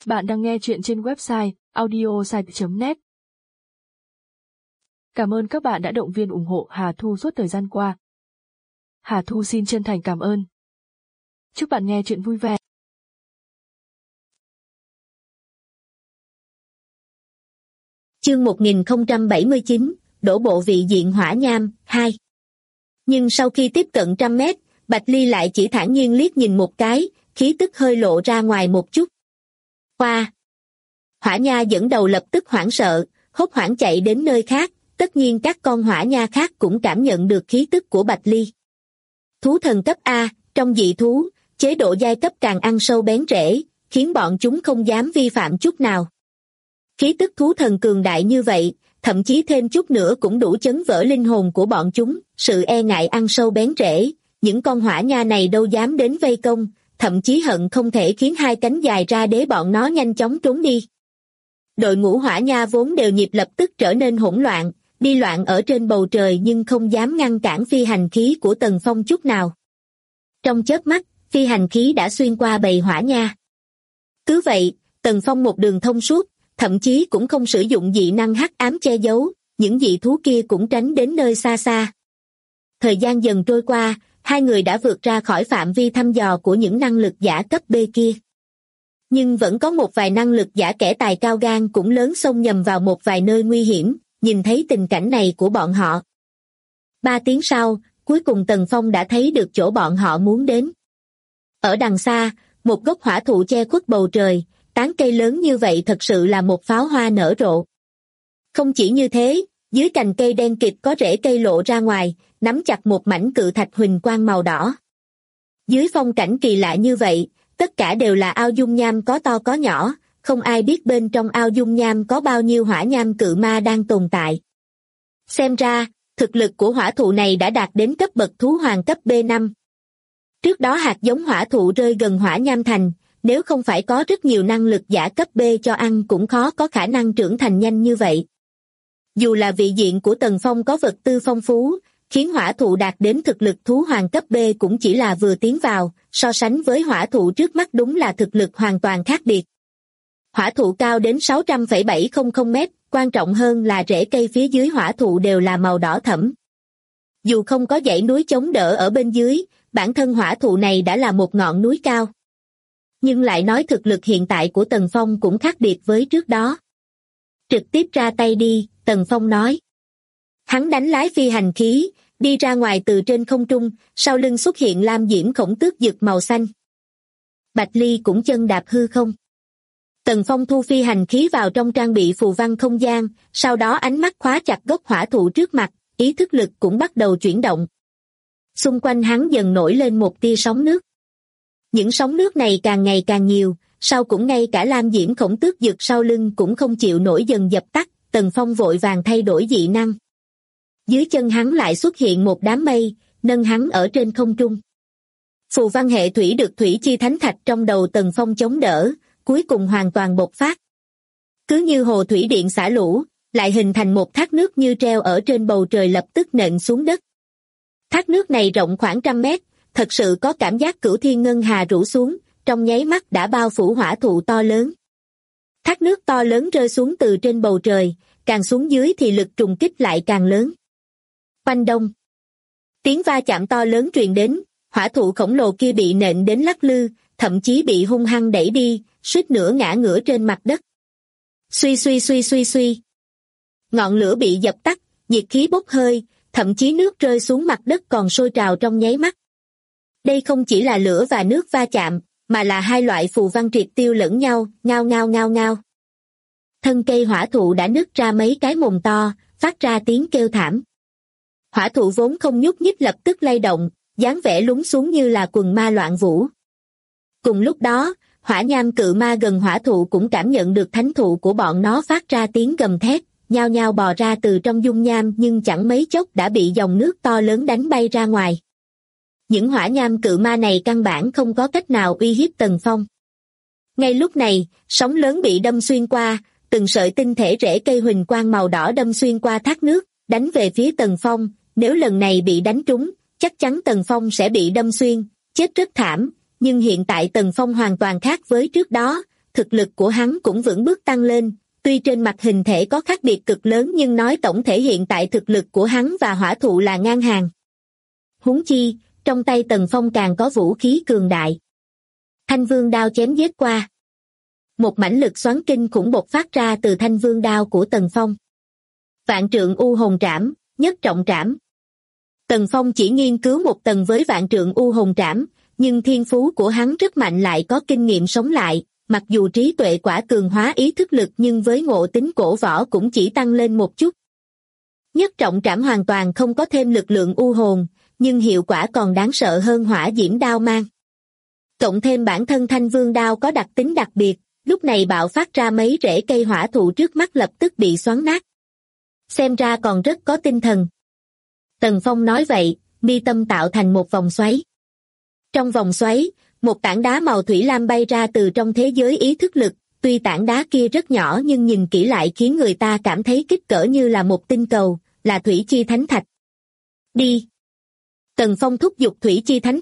Bạn đang nghe chuyện trên website audiosite.net. Cảm ơn các bạn đã động viên ủng hộ Hà Thu suốt thời gian qua. Hà Thu xin chân thành cảm ơn. Chúc bạn nghe chuyện vui vẻ. Chương 1079, đổ bộ vị diện hỏa nham, 2. Nhưng sau khi tiếp cận 100 mét, Bạch Ly lại chỉ thản nhiên liếc nhìn một cái, khí tức hơi lộ ra ngoài một chút. Qua! Hỏa nha dẫn đầu lập tức hoảng sợ, hốt hoảng chạy đến nơi khác, tất nhiên các con hỏa nha khác cũng cảm nhận được khí tức của Bạch Ly. Thú thần cấp A, trong dị thú, chế độ giai cấp càng ăn sâu bén rễ, khiến bọn chúng không dám vi phạm chút nào. Khí tức thú thần cường đại như vậy, thậm chí thêm chút nữa cũng đủ chấn vỡ linh hồn của bọn chúng, sự e ngại ăn sâu bén rễ, những con hỏa nha này đâu dám đến vây công, thậm chí hận không thể khiến hai cánh dài ra để bọn nó nhanh chóng trốn đi. Đội ngũ hỏa nha vốn đều nhịp lập tức trở nên hỗn loạn, đi loạn ở trên bầu trời nhưng không dám ngăn cản phi hành khí của Tần Phong chút nào. Trong chớp mắt, phi hành khí đã xuyên qua bầy hỏa nha. Cứ vậy, Tần Phong một đường thông suốt, thậm chí cũng không sử dụng dị năng hắc ám che giấu, những dị thú kia cũng tránh đến nơi xa xa. Thời gian dần trôi qua, hai người đã vượt ra khỏi phạm vi thăm dò của những năng lực giả cấp B kia. Nhưng vẫn có một vài năng lực giả kẻ tài cao gan cũng lớn xông nhầm vào một vài nơi nguy hiểm, nhìn thấy tình cảnh này của bọn họ. 3 tiếng sau, cuối cùng Tần Phong đã thấy được chỗ bọn họ muốn đến. Ở đằng xa, một gốc hỏa thụ che khuất bầu trời, tán cây lớn như vậy thật sự là một pháo hoa nở rộ. Không chỉ như thế, dưới cành cây đen kịt có rễ cây lộ ra ngoài, nắm chặt một mảnh cự thạch huỳnh quang màu đỏ. Dưới phong cảnh kỳ lạ như vậy, tất cả đều là ao dung nham có to có nhỏ, không ai biết bên trong ao dung nham có bao nhiêu hỏa nham cự ma đang tồn tại. Xem ra, thực lực của hỏa thụ này đã đạt đến cấp bậc thú hoàng cấp B5. Trước đó hạt giống hỏa thụ rơi gần hỏa nham thành, nếu không phải có rất nhiều năng lực giả cấp B cho ăn cũng khó có khả năng trưởng thành nhanh như vậy. Dù là vị diện của Tần Phong có vật tư phong phú, khiến hỏa thụ đạt đến thực lực thú hoàng cấp B cũng chỉ là vừa tiến vào, so sánh với hỏa thụ trước mắt đúng là thực lực hoàn toàn khác biệt. Hỏa thụ cao đến 600,700 mét, quan trọng hơn là rễ cây phía dưới hỏa thụ đều là màu đỏ thẫm. Dù không có dãy núi chống đỡ ở bên dưới, bản thân hỏa thụ này đã là một ngọn núi cao. Nhưng lại nói thực lực hiện tại của Tần Phong cũng khác biệt với trước đó. Trực tiếp ra tay đi, Tần Phong nói. Hắn đánh lái phi hành khí, đi ra ngoài từ trên không trung, sau lưng xuất hiện lam diễm khổng tước dực màu xanh. Bạch Ly cũng chân đạp hư không. Tần Phong thu phi hành khí vào trong trang bị phù văn không gian, sau đó ánh mắt khóa chặt gốc hỏa thụ trước mặt, ý thức lực cũng bắt đầu chuyển động. Xung quanh hắn dần nổi lên một tia sóng nước. Những sóng nước này càng ngày càng nhiều, sau cũng ngay cả lam diễm khổng tước dực sau lưng cũng không chịu nổi dần dập tắt, Tần Phong vội vàng thay đổi dị năng. Dưới chân hắn lại xuất hiện một đám mây, nâng hắn ở trên không trung. Phù văn hệ thủy được thủy chi thánh thạch trong đầu Tần Phong chống đỡ, cuối cùng hoàn toàn bộc phát. Cứ như hồ thủy điện xả lũ, lại hình thành một thác nước như treo ở trên bầu trời lập tức nện xuống đất. Thác nước này rộng khoảng 100 mét, thật sự có cảm giác cửu thiên ngân hà rủ xuống, trong nháy mắt đã bao phủ hỏa thụ to lớn. Thác nước to lớn rơi xuống từ trên bầu trời, càng xuống dưới thì lực trùng kích lại càng lớn. Oanh đông. Tiếng va chạm to lớn truyền đến, hỏa thụ khổng lồ kia bị nện đến lắc lư, thậm chí bị hung hăng đẩy đi, suýt nữa ngã ngửa trên mặt đất. Suy suy suy suy suy. Ngọn lửa bị dập tắt, nhiệt khí bốc hơi, thậm chí nước rơi xuống mặt đất còn sôi trào trong nháy mắt. Đây không chỉ là lửa và nước va chạm, mà là hai loại phù văn triệt tiêu lẫn nhau, ngao ngao ngao ngao. Thân cây hỏa thụ đã nứt ra mấy cái mồm to, phát ra tiếng kêu thảm. Hỏa thụ vốn không nhúc nhích lập tức lay động, dáng vẻ lún xuống như là quần ma loạn vũ. Cùng lúc đó, hỏa nham cự ma gần hỏa thụ cũng cảm nhận được thánh thụ của bọn nó phát ra tiếng gầm thét, nhao nhao bò ra từ trong dung nham nhưng chẳng mấy chốc đã bị dòng nước to lớn đánh bay ra ngoài. Những hỏa nham cự ma này căn bản không có cách nào uy hiếp Tần Phong. Ngay lúc này, sóng lớn bị đâm xuyên qua, từng sợi tinh thể rễ cây huỳnh quang màu đỏ đâm xuyên qua thác nước, đánh về phía Tần Phong, nếu lần này bị đánh trúng, chắc chắn Tần Phong sẽ bị đâm xuyên, chết rất thảm, nhưng hiện tại Tần Phong hoàn toàn khác với trước đó, thực lực của hắn cũng vững bước tăng lên, tuy trên mặt hình thể có khác biệt cực lớn nhưng nói tổng thể hiện tại thực lực của hắn và hỏa thụ là ngang hàng. Huống chi, trong tay Tần Phong càng có vũ khí cường đại. Thanh vương đao chém giết qua. Một mãnh lực xoắn kinh khủng bộc phát ra từ thanh vương đao của Tần Phong. Vạn trượng u hồn trảm, nhất trọng trảm. Tần Phong chỉ nghiên cứu một tầng với vạn trượng u hồn trảm, nhưng thiên phú của hắn rất mạnh, lại có kinh nghiệm sống lại, mặc dù trí tuệ quả cường hóa ý thức lực nhưng với ngộ tính cổ võ cũng chỉ tăng lên một chút. Nhất trọng trảm hoàn toàn không có thêm lực lượng u hồn, nhưng hiệu quả còn đáng sợ hơn hỏa diễm đao mang. Cộng thêm bản thân thanh vương đao có đặc tính đặc biệt, lúc này bạo phát ra mấy rễ cây hỏa thụ trước mắt lập tức bị xoắn nát. Xem ra còn rất có tinh thần. Tần Phong nói vậy, mi tâm tạo thành một vòng xoáy. Trong vòng xoáy, một tảng đá màu thủy lam bay ra từ trong thế giới ý thức lực, tuy tảng đá kia rất nhỏ nhưng nhìn kỹ lại khiến người ta cảm thấy kích cỡ như là một tinh cầu, là thủy chi thánh thạch. Đi! Tần Phong thúc giục thủy chi thánh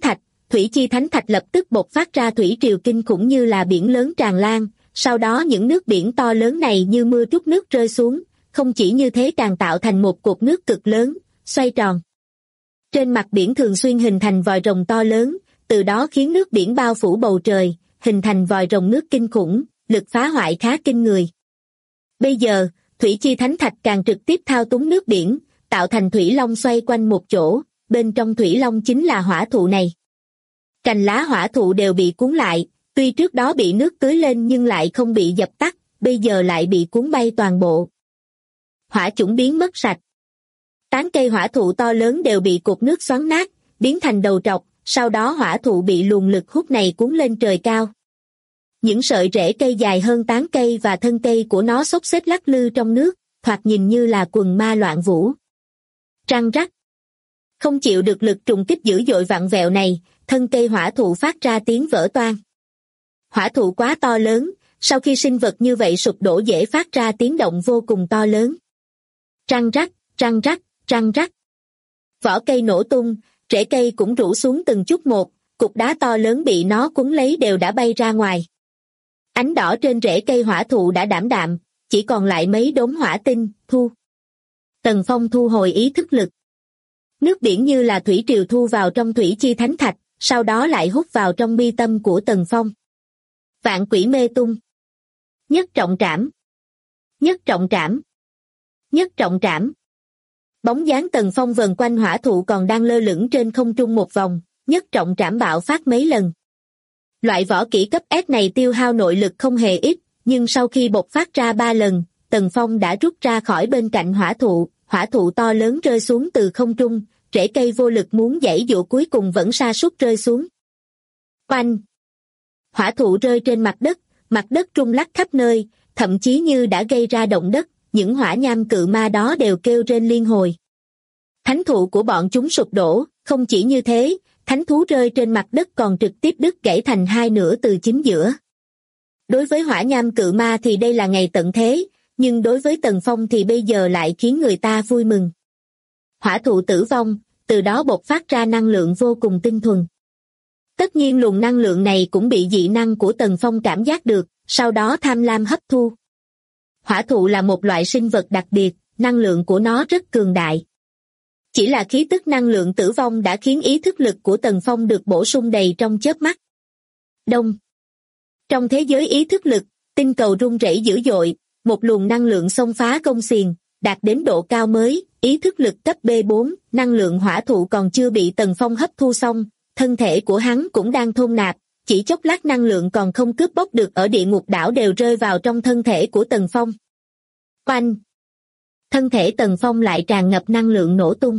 thạch lập tức bộc phát ra thủy triều kinh khủng như là biển lớn tràn lan, sau đó những nước biển to lớn này như mưa trút nước rơi xuống, không chỉ như thế càng tạo thành một cột nước cực lớn, xoay tròn. Trên mặt biển thường xuyên hình thành vòi rồng to lớn, từ đó khiến nước biển bao phủ bầu trời, hình thành vòi rồng nước kinh khủng, lực phá hoại khá kinh người. Bây giờ, thủy chi thánh thạch càng trực tiếp thao túng nước biển, tạo thành thủy long xoay quanh một chỗ, bên trong thủy long chính là hỏa thụ này. Cành lá hỏa thụ đều bị cuốn lại, tuy trước đó bị nước tưới lên nhưng lại không bị dập tắt, bây giờ lại bị cuốn bay toàn bộ. Hỏa chủng biến mất sạch. Tán cây hỏa thụ to lớn đều bị cột nước xoắn nát, biến thành đầu trọc, sau đó hỏa thụ bị luồng lực hút này cuốn lên trời cao. Những sợi rễ cây dài hơn tán cây và thân cây của nó xốc xếch lắc lư trong nước, thoạt nhìn như là quần ma loạn vũ. Răng rắc. Không chịu được lực trùng kích dữ dội vặn vẹo này, thân cây hỏa thụ phát ra tiếng vỡ toang. Hỏa thụ quá to lớn, sau khi sinh vật như vậy sụp đổ dễ phát ra tiếng động vô cùng to lớn. Răng rắc, răng rắc, răng rắc. Vỏ cây nổ tung, rễ cây cũng rũ xuống từng chút một, cục đá to lớn bị nó cuốn lấy đều đã bay ra ngoài. Ánh đỏ trên rễ cây hỏa thụ đã đảm đạm, chỉ còn lại mấy đốm hỏa tinh, thu. Tần Phong thu hồi ý thức lực. Nước biển như là thủy triều thu vào trong thủy chi thánh thạch, sau đó lại hút vào trong mi tâm của Tần Phong. Vạn quỷ mê tung. Nhất trọng trảm. Nhất trọng trảm. Nhất trọng trảm. Bóng dáng Tần Phong vần quanh hỏa thụ còn đang lơ lửng trên không trung một vòng, nhất trọng trảm bạo phát mấy lần. Loại võ kỹ cấp S này tiêu hao nội lực không hề ít, nhưng sau khi bộc phát ra 3 lần, Tần Phong đã rút ra khỏi bên cạnh hỏa thụ to lớn rơi xuống từ không trung, rễ cây vô lực muốn giãy giụa cuối cùng vẫn sa sút rơi xuống. Oanh! Hỏa thụ rơi trên mặt đất rung lắc khắp nơi, thậm chí như đã gây ra động đất, những hỏa nham cự ma đó đều kêu rên liên hồi. Thánh thụ của bọn chúng sụp đổ, không chỉ như thế, thánh thú rơi trên mặt đất còn trực tiếp đứt gãy thành hai nửa từ chính giữa. Đối với hỏa nham cự ma thì đây là ngày tận thế, nhưng đối với Tần Phong thì bây giờ lại khiến người ta vui mừng. Hỏa thụ tử vong, từ đó bộc phát ra năng lượng vô cùng tinh thuần. Tất nhiên luồng năng lượng này cũng bị dị năng của Tần Phong cảm giác được, sau đó tham lam hấp thu. Hỏa thụ là một loại sinh vật đặc biệt, năng lượng của nó rất cường đại. Chỉ là khí tức năng lượng tử vong đã khiến ý thức lực của Tần Phong được bổ sung đầy trong chớp mắt. Đông. Trong thế giới ý thức lực, tinh cầu rung rẩy dữ dội, một luồng năng lượng xông phá gông xiềng, đạt đến độ cao mới, ý thức lực cấp B4, năng lượng hỏa thụ còn chưa bị Tần Phong hấp thu xong, thân thể của hắn cũng đang thôn nạp, chỉ chốc lát năng lượng còn không cướp bóc được ở địa ngục đảo đều rơi vào trong thân thể của Tần Phong. Oanh! Thân thể Tần Phong lại tràn ngập năng lượng nổ tung.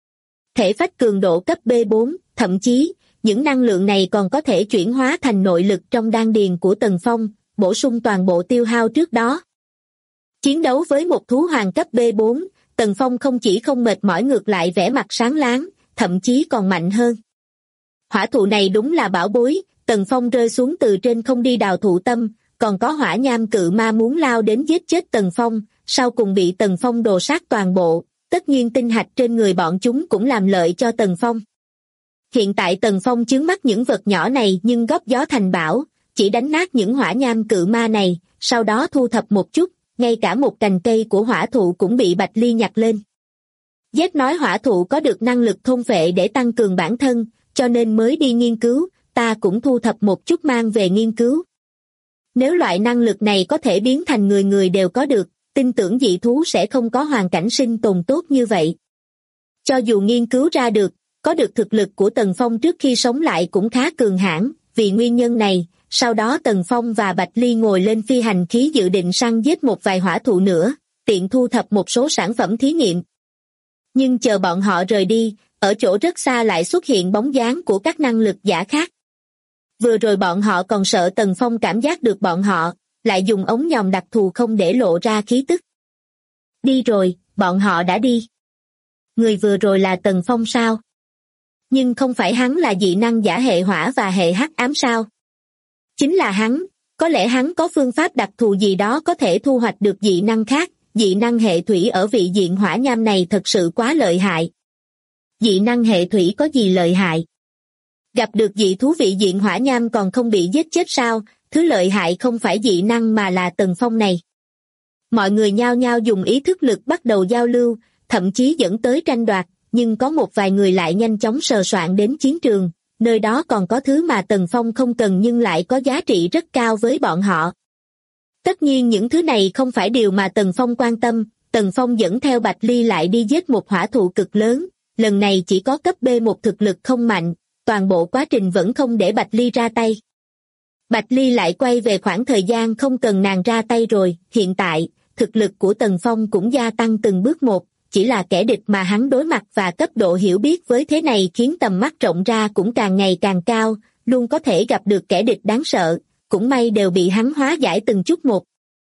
Thể phách cường độ cấp B4, thậm chí, những năng lượng này còn có thể chuyển hóa thành nội lực trong đan điền của Tần Phong, bổ sung toàn bộ tiêu hao trước đó. Chiến đấu với một thú hoàng cấp B4, Tần Phong không chỉ không mệt mỏi ngược lại vẻ mặt sáng láng, thậm chí còn mạnh hơn. Hỏa thụ này đúng là bảo bối, Tần Phong rơi xuống từ trên không đi đào thụ tâm, còn có hỏa nham cự ma muốn lao đến giết chết Tần Phong, sau cùng bị Tần Phong đồ sát toàn bộ, tất nhiên tinh hạch trên người bọn chúng cũng làm lợi cho Tần Phong. Hiện tại Tần Phong chướng mắt những vật nhỏ này nhưng góp gió thành bão, chỉ đánh nát những hỏa nham cự ma này, sau đó thu thập một chút, ngay cả một cành cây của hỏa thụ cũng bị Bạch Ly nhặt lên. Z nói hỏa thụ có được năng lực thôn phệ để tăng cường bản thân, cho nên mới đi nghiên cứu, ta cũng thu thập một chút mang về nghiên cứu. Nếu loại năng lực này có thể biến thành người người đều có được, tin tưởng dị thú sẽ không có hoàn cảnh sinh tồn tốt như vậy. Cho dù nghiên cứu ra được, có được thực lực của Tần Phong trước khi sống lại cũng khá cường hãn, vì nguyên nhân này, sau đó Tần Phong và Bạch Ly ngồi lên phi hành khí dự định săn giết một vài hỏa thụ nữa, tiện thu thập một số sản phẩm thí nghiệm. Nhưng chờ bọn họ rời đi, ở chỗ rất xa lại xuất hiện bóng dáng của các năng lực giả khác. Vừa rồi bọn họ còn sợ Tần Phong cảm giác được bọn họ, lại dùng ống nhòm đặc thù không để lộ ra khí tức. Đi rồi, bọn họ đã đi. Người vừa rồi là Tần Phong sao? Nhưng không phải hắn là dị năng giả hệ hỏa và hệ hắc ám sao? Chính là hắn, có lẽ hắn có phương pháp đặc thù gì đó có thể thu hoạch được dị năng khác, dị năng hệ thủy ở vị diện hỏa nham này thật sự quá lợi hại. Dị năng hệ thủy có gì lợi hại? Gặp được dị thú vị diện hỏa nham còn không bị giết chết sao, thứ lợi hại không phải dị năng mà là Tần Phong này. Mọi người nhao nhao dùng ý thức lực bắt đầu giao lưu, thậm chí dẫn tới tranh đoạt, nhưng có một vài người lại nhanh chóng sờ soạn đến chiến trường, nơi đó còn có thứ mà Tần Phong không cần nhưng lại có giá trị rất cao với bọn họ. Tất nhiên những thứ này không phải điều mà Tần Phong quan tâm, Tần Phong dẫn theo Bạch Ly lại đi giết một hỏa thụ cực lớn, lần này chỉ có cấp B1 thực lực không mạnh, toàn bộ quá trình vẫn không để Bạch Ly ra tay. Bạch Ly lại quay về khoảng thời gian không cần nàng ra tay rồi, hiện tại, thực lực của Tần Phong cũng gia tăng từng bước một, chỉ là kẻ địch mà hắn đối mặt và cấp độ hiểu biết với thế này khiến tầm mắt rộng ra cũng càng ngày càng cao, luôn có thể gặp được kẻ địch đáng sợ, cũng may đều bị hắn hóa giải từng chút một.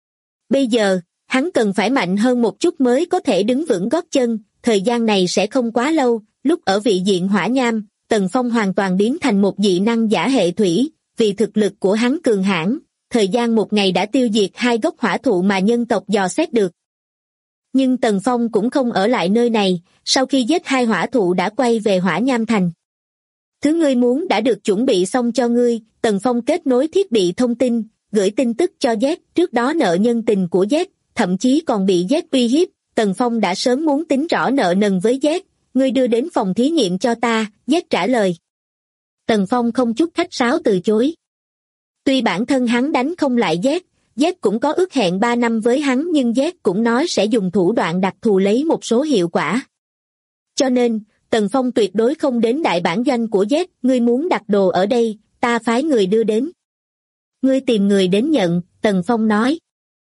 Bây giờ, hắn cần phải mạnh hơn một chút mới có thể đứng vững gót chân, thời gian này sẽ không quá lâu, lúc ở vị diện hỏa nham, Tần Phong hoàn toàn biến thành một dị năng giả hệ thủy, vì thực lực của hắn cường hãn, thời gian một ngày đã tiêu diệt 2 gốc hỏa thụ mà nhân tộc dò xét được. Nhưng Tần Phong cũng không ở lại nơi này, sau khi giết 2 hỏa thụ đã quay về hỏa nham thành. Thứ ngươi muốn đã được chuẩn bị xong cho ngươi, Tần Phong kết nối thiết bị thông tin, gửi tin tức cho Z, trước đó nợ nhân tình của Z, thậm chí còn bị Z uy hiếp, Tần Phong đã sớm muốn tính rõ nợ nần với Z, ngươi đưa đến phòng thí nghiệm cho ta, Z trả lời. Tần Phong không chút khách sáo từ chối. Tuy bản thân hắn đánh không lại Z, Z cũng có ước hẹn 3 năm với hắn nhưng Z cũng nói sẽ dùng thủ đoạn đặc thù lấy một số hiệu quả. Cho nên, Tần Phong tuyệt đối không đến đại bản doanh của Z, ngươi muốn đặt đồ ở đây, ta phái người đưa đến. Ngươi tìm người đến nhận, Tần Phong nói.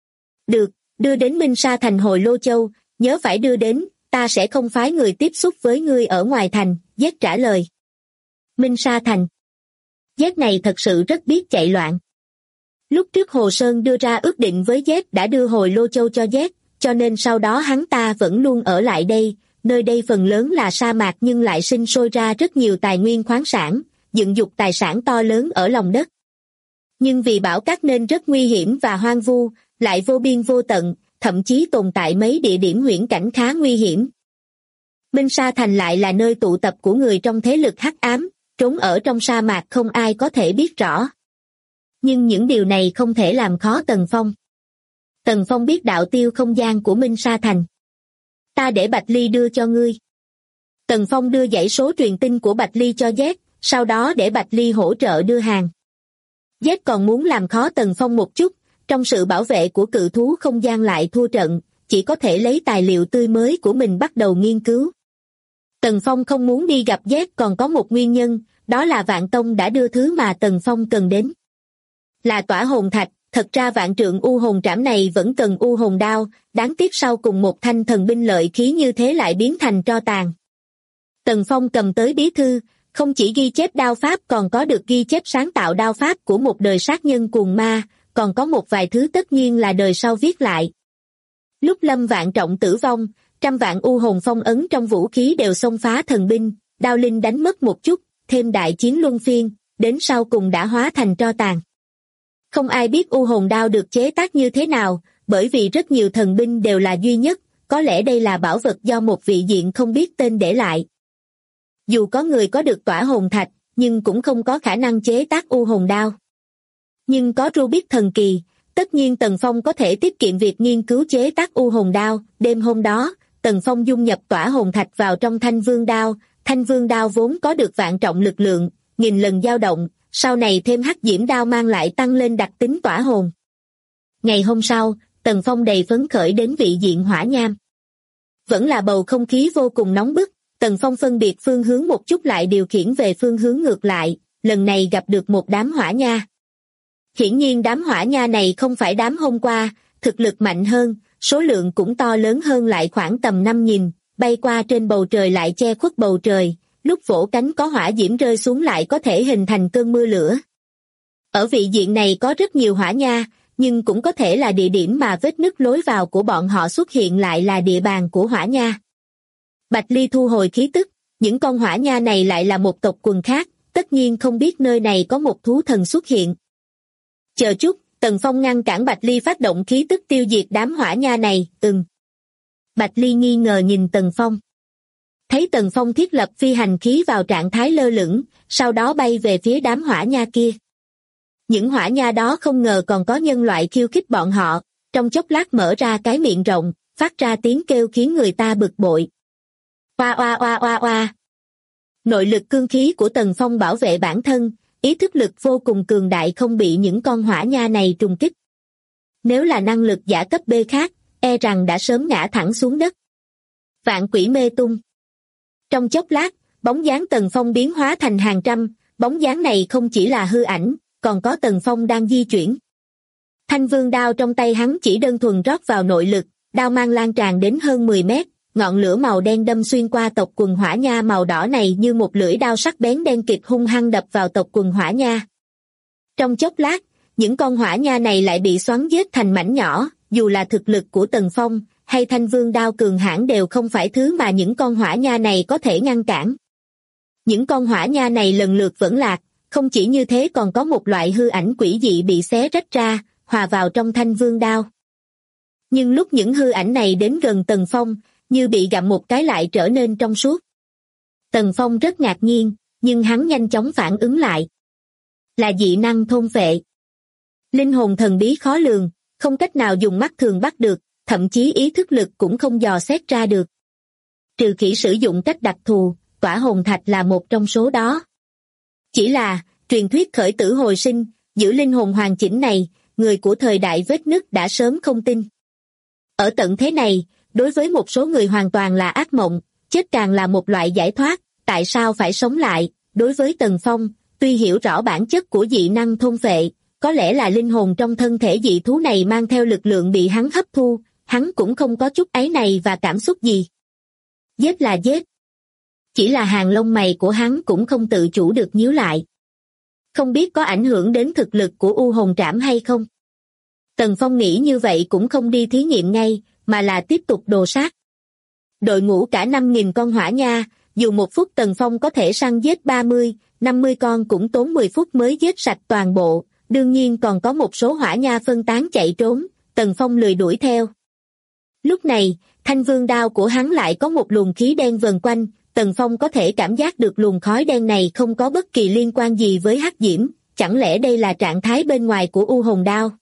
Được, đưa đến Minh Sa thành Hồi Lô Châu, nhớ phải đưa đến, ta sẽ không phái người tiếp xúc với ngươi ở ngoài thành, Z trả lời. Minh Sa thành. Z này thật sự rất biết chạy loạn. Lúc trước Hồ Sơn đưa ra ước định với Z đã đưa Hồi Lô Châu cho Z, cho nên sau đó hắn ta vẫn luôn ở lại đây, nơi đây phần lớn là sa mạc nhưng lại sinh sôi ra rất nhiều tài nguyên khoáng sản, dựng dục tài sản to lớn ở lòng đất. Nhưng vì bão cát nên rất nguy hiểm và hoang vu, lại vô biên vô tận, thậm chí tồn tại mấy địa điểm huyễn cảnh khá nguy hiểm. Minh Sa Thành lại là nơi tụ tập của người trong thế lực hắc ám, trốn ở trong sa mạc không ai có thể biết rõ. Nhưng những điều này không thể làm khó Tần Phong. Tần Phong biết đạo tiêu không gian của Minh Sa Thành. Ta để Bạch Ly đưa cho ngươi. Tần Phong đưa dãy số truyền tin của Bạch Ly cho Z, sau đó để Bạch Ly hỗ trợ đưa hàng. Z còn muốn làm khó Tần Phong một chút, trong sự bảo vệ của cự thú không gian lại thua trận, chỉ có thể lấy tài liệu tươi mới của mình bắt đầu nghiên cứu. Tần Phong không muốn đi gặp Z còn có một nguyên nhân, đó là Vạn Tông đã đưa thứ mà Tần Phong cần đến. Là tỏa hồn thạch, thật ra vạn trượng u hồn trảm này vẫn cần u hồn đao, đáng tiếc sau cùng một thanh thần binh lợi khí như thế lại biến thành tro tàn. Tần Phong cầm tới bí thư, không chỉ ghi chép đao pháp còn có được ghi chép sáng tạo đao pháp của một đời sát nhân cuồng ma, còn có một vài thứ tất nhiên là đời sau viết lại. Lúc Lâm Vạn Trọng tử vong, 100 vạn u hồn phong ấn trong vũ khí đều xông phá thần binh, đao linh đánh mất một chút, thêm đại chiến luân phiên, đến sau cùng đã hóa thành tro tàn. Không ai biết u hồn đao được chế tác như thế nào, bởi vì rất nhiều thần binh đều là duy nhất, có lẽ đây là bảo vật do một vị diện không biết tên để lại. Dù có người có được tỏa hồn thạch, nhưng cũng không có khả năng chế tác u hồn đao. Nhưng có Rubik thần kỳ, tất nhiên Tần Phong có thể tiết kiệm việc nghiên cứu chế tác u hồn đao. Đêm hôm đó, Tần Phong dung nhập tỏa hồn thạch vào trong Thanh Vương đao. Thanh Vương đao vốn có được vạn trọng lực lượng, nghìn lần dao động, sau này thêm hắc diễm đao mang lại tăng lên đặc tính tỏa hồn. Ngày hôm sau, Tần Phong đầy phấn khởi đến vị diện hỏa nham. Vẫn là bầu không khí vô cùng nóng bức, Tần Phong phân biệt phương hướng một chút lại điều khiển về phương hướng ngược lại, lần này gặp được một đám hỏa nha. Hiển nhiên đám hỏa nha này không phải đám hôm qua, thực lực mạnh hơn, số lượng cũng to lớn hơn, lại khoảng tầm 5.000, bay qua trên bầu trời lại che khuất bầu trời, lúc vỗ cánh có hỏa diễm rơi xuống lại có thể hình thành cơn mưa lửa. Ở vị diện này có rất nhiều hỏa nha, nhưng cũng có thể là địa điểm mà vết nứt lối vào của bọn họ xuất hiện lại là địa bàn của hỏa nha. Bạch Ly thu hồi khí tức, những con hỏa nha này lại là một tộc quần khác, tất nhiên không biết nơi này có một thú thần xuất hiện. Chờ chút, Tần Phong ngăn cản Bạch Ly phát động khí tức tiêu diệt đám hỏa nha này. Bạch Ly nghi ngờ nhìn Tần Phong. Thấy Tần Phong thiết lập phi hành khí vào trạng thái lơ lửng, sau đó bay về phía đám hỏa nha kia. Những hỏa nha đó không ngờ còn có nhân loại khiêu khích bọn họ, trong chốc lát mở ra cái miệng rộng, phát ra tiếng kêu khiến người ta bực bội. Oa oa oa oa oa. Nội lực cương khí của Tần Phong bảo vệ bản thân, ý thức lực vô cùng cường đại không bị những con hỏa nha này trùng kích. Nếu là năng lực giả cấp B khác, e rằng đã sớm ngã thẳng xuống đất. Vạn quỷ mê tung. Trong chốc lát, bóng dáng Tần Phong biến hóa thành hàng trăm, bóng dáng này không chỉ là hư ảnh, còn có Tần Phong đang di chuyển. Thanh Vương đao trong tay hắn chỉ đơn thuần rót vào nội lực, đao mang lan tràn đến hơn 10 mét, ngọn lửa màu đen đâm xuyên qua tộc quần hỏa nha màu đỏ này như một lưỡi đao sắc bén đen kịt hung hăng đập vào tộc quần hỏa nha. Trong chốc lát, những con hỏa nha này lại bị xoắn giết thành mảnh nhỏ, dù là thực lực của Tần Phong hay Thanh Vương đao cường hãn đều không phải thứ mà những con hỏa nha này có thể ngăn cản. Những con hỏa nha này lần lượt vẫn lạc, không chỉ như thế còn có một loại hư ảnh quỷ dị bị xé rách ra, hòa vào trong Thanh Vương đao. Nhưng lúc những hư ảnh này đến gần Tần Phong, như bị gặm một cái lại trở nên trong suốt. Tần Phong rất ngạc nhiên, nhưng hắn nhanh chóng phản ứng lại. Là dị năng thôn phệ. Linh hồn thần bí khó lường, không cách nào dùng mắt thường bắt được, thậm chí ý thức lực cũng không dò xét ra được. Trừ khi sử dụng cách đặc thù, tỏa hồn thạch là một trong số đó. Chỉ là, truyền thuyết khởi tử hồi sinh, giữ linh hồn hoàn chỉnh này, người của thời đại vết nứt đã sớm không tin. Ở tận thế này, đối với một số người hoàn toàn là ác mộng, chết càng là một loại giải thoát, tại sao phải sống lại? Đối với Tần Phong, tuy hiểu rõ bản chất của dị năng thôn phệ, có lẽ là linh hồn trong thân thể dị thú này mang theo lực lượng bị hắn hấp thu, hắn cũng không có chút áy này và cảm xúc gì. Giết là giết. Chỉ là hàng lông mày của hắn cũng không tự chủ được nhíu lại. Không biết có ảnh hưởng đến thực lực của U hồn trảm hay không? Tần Phong nghĩ như vậy cũng không đi thí nghiệm ngay, mà là tiếp tục đồ sát. Đội ngũ cả 5.000 con hỏa nha, dù một phút Tần Phong có thể săn giết 30, 50 con cũng tốn 10 phút mới giết sạch toàn bộ, đương nhiên còn có một số hỏa nha phân tán chạy trốn, Tần Phong lười đuổi theo. Lúc này, Thanh Vương đao của hắn lại có một luồng khí đen vần quanh, Tần Phong có thể cảm giác được luồng khói đen này không có bất kỳ liên quan gì với hắc diễm, chẳng lẽ đây là trạng thái bên ngoài của U hồn đao?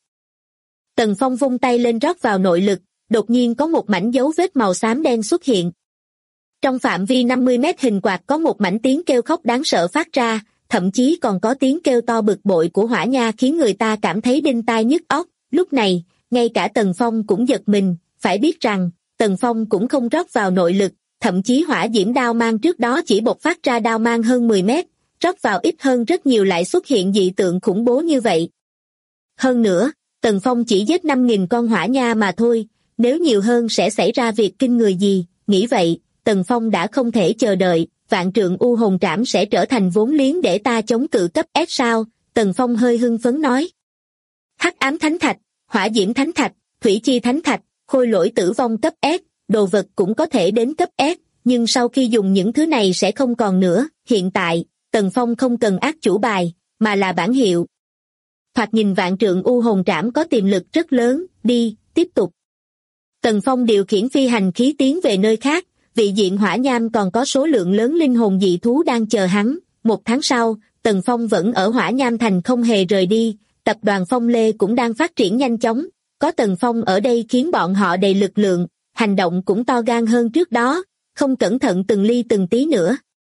Tần Phong vung tay lên rót vào nội lực, đột nhiên có một mảnh dấu vết màu xám đen xuất hiện. Trong phạm vi 50 mét hình quạt có một mảnh tiếng kêu khóc đáng sợ phát ra, thậm chí còn có tiếng kêu to bực bội của hỏa nha khiến người ta cảm thấy đinh tai nhức óc. Lúc này, ngay cả Tần Phong cũng giật mình, phải biết rằng, Tần Phong cũng không rót vào nội lực, thậm chí hỏa diễm đao mang trước đó chỉ bộc phát ra đao mang hơn 10 mét, rót vào ít hơn rất nhiều lại xuất hiện dị tượng khủng bố như vậy. Hơn nữa, Tần Phong chỉ giết 5.000 con hỏa nha mà thôi, nếu nhiều hơn sẽ xảy ra việc kinh người gì, nghĩ vậy, Tần Phong đã không thể chờ đợi, vạn trượng U hồn trảm sẽ trở thành vốn liếng để ta chống cự cấp S sao, Tần Phong hơi hưng phấn nói. Hắc ám thánh thạch, hỏa diễm thánh thạch, thủy chi thánh thạch, khôi lỗi tử vong cấp S, đồ vật cũng có thể đến cấp S, nhưng sau khi dùng những thứ này sẽ không còn nữa, hiện tại, Tần Phong không cần ác chủ bài, mà là bản hiệu. Thoạt nhìn vạn trượng U hồn trảm có tiềm lực rất lớn, đi, tiếp tục. Tần Phong điều khiển phi hành khí tiến về nơi khác, vị diện hỏa nham còn có số lượng lớn linh hồn dị thú đang chờ hắn. 1 tháng sau, Tần Phong vẫn ở hỏa nham thành không hề rời đi, tập đoàn Phong Lê cũng đang phát triển nhanh chóng, có Tần Phong ở đây khiến bọn họ đầy lực lượng, hành động cũng to gan hơn trước đó, không cẩn thận từng ly từng tí nữa.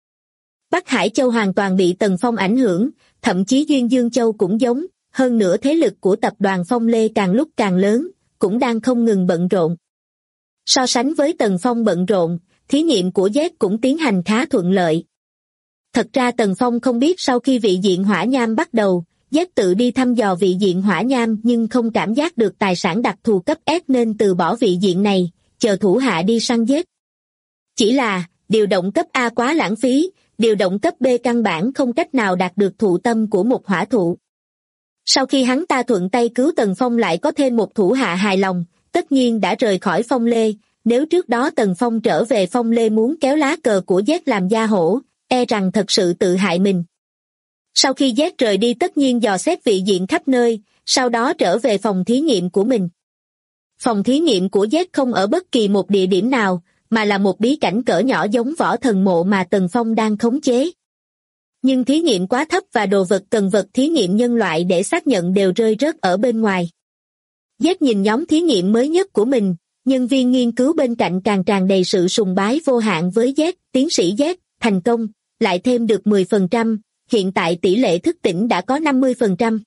Bắc Hải Châu hoàn toàn bị Tần Phong ảnh hưởng, thậm chí Duyên Dương Châu cũng giống, hơn nữa thế lực của tập đoàn Phong Lê càng lúc càng lớn, cũng đang không ngừng bận rộn. So sánh với Tần Phong bận rộn, thí nghiệm của Z cũng tiến hành khá thuận lợi. Thật ra Tần Phong không biết sau khi vị diện hỏa nham bắt đầu, Z tự đi thăm dò vị diện hỏa nham nhưng không cảm giác được tài sản đặc thù cấp S nên từ bỏ vị diện này, chờ thủ hạ đi săn Z. Chỉ là, điều động cấp A quá lãng phí, điều động cấp B căn bản không cách nào đạt được thụ tâm của một hỏa thụ. Sau khi hắn ta thuận tay cứu Tần Phong lại có thêm một thủ hạ hài lòng, tất nhiên đã rời khỏi Phong Lê, nếu trước đó Tần Phong trở về Phong Lê muốn kéo lá cờ của Z làm gia hổ, e rằng thật sự tự hại mình. Sau khi Z rời đi tất nhiên dò xét vị diện khắp nơi, sau đó trở về phòng thí nghiệm của mình. Phòng thí nghiệm của Z không ở bất kỳ một địa điểm nào, mà là một bí cảnh cỡ nhỏ giống võ thần mộ mà Tần Phong đang khống chế. Nhưng thí nghiệm quá thấp và đồ vật cần vật thí nghiệm nhân loại để xác nhận đều rơi rớt ở bên ngoài. Z nhìn nhóm thí nghiệm mới nhất của mình, nhân viên nghiên cứu bên cạnh càng tràn đầy sự sùng bái vô hạn với Z, tiến sĩ Z, thành công, lại thêm được 10%, hiện tại tỷ lệ thức tỉnh đã có 50%.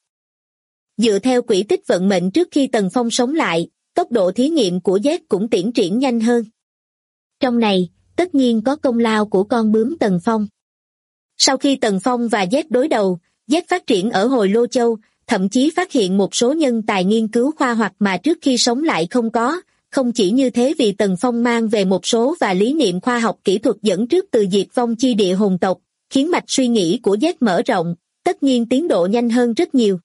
Dựa theo quỹ tích vận mệnh trước khi Tần Phong sống lại, tốc độ thí nghiệm của Z cũng tiến triển nhanh hơn. Trong này, tất nhiên có công lao của con bướm Tần Phong. Sau khi Tần Phong và Z đối đầu, Z phát triển ở Hồi Lô Châu, thậm chí phát hiện một số nhân tài nghiên cứu khoa học mà trước khi sống lại không có. Không chỉ như thế vì Tần Phong mang về một số và lý niệm khoa học kỹ thuật dẫn trước từ diệt vong chi địa hồn tộc, khiến mạch suy nghĩ của Z mở rộng, tất nhiên tiến độ nhanh hơn rất nhiều.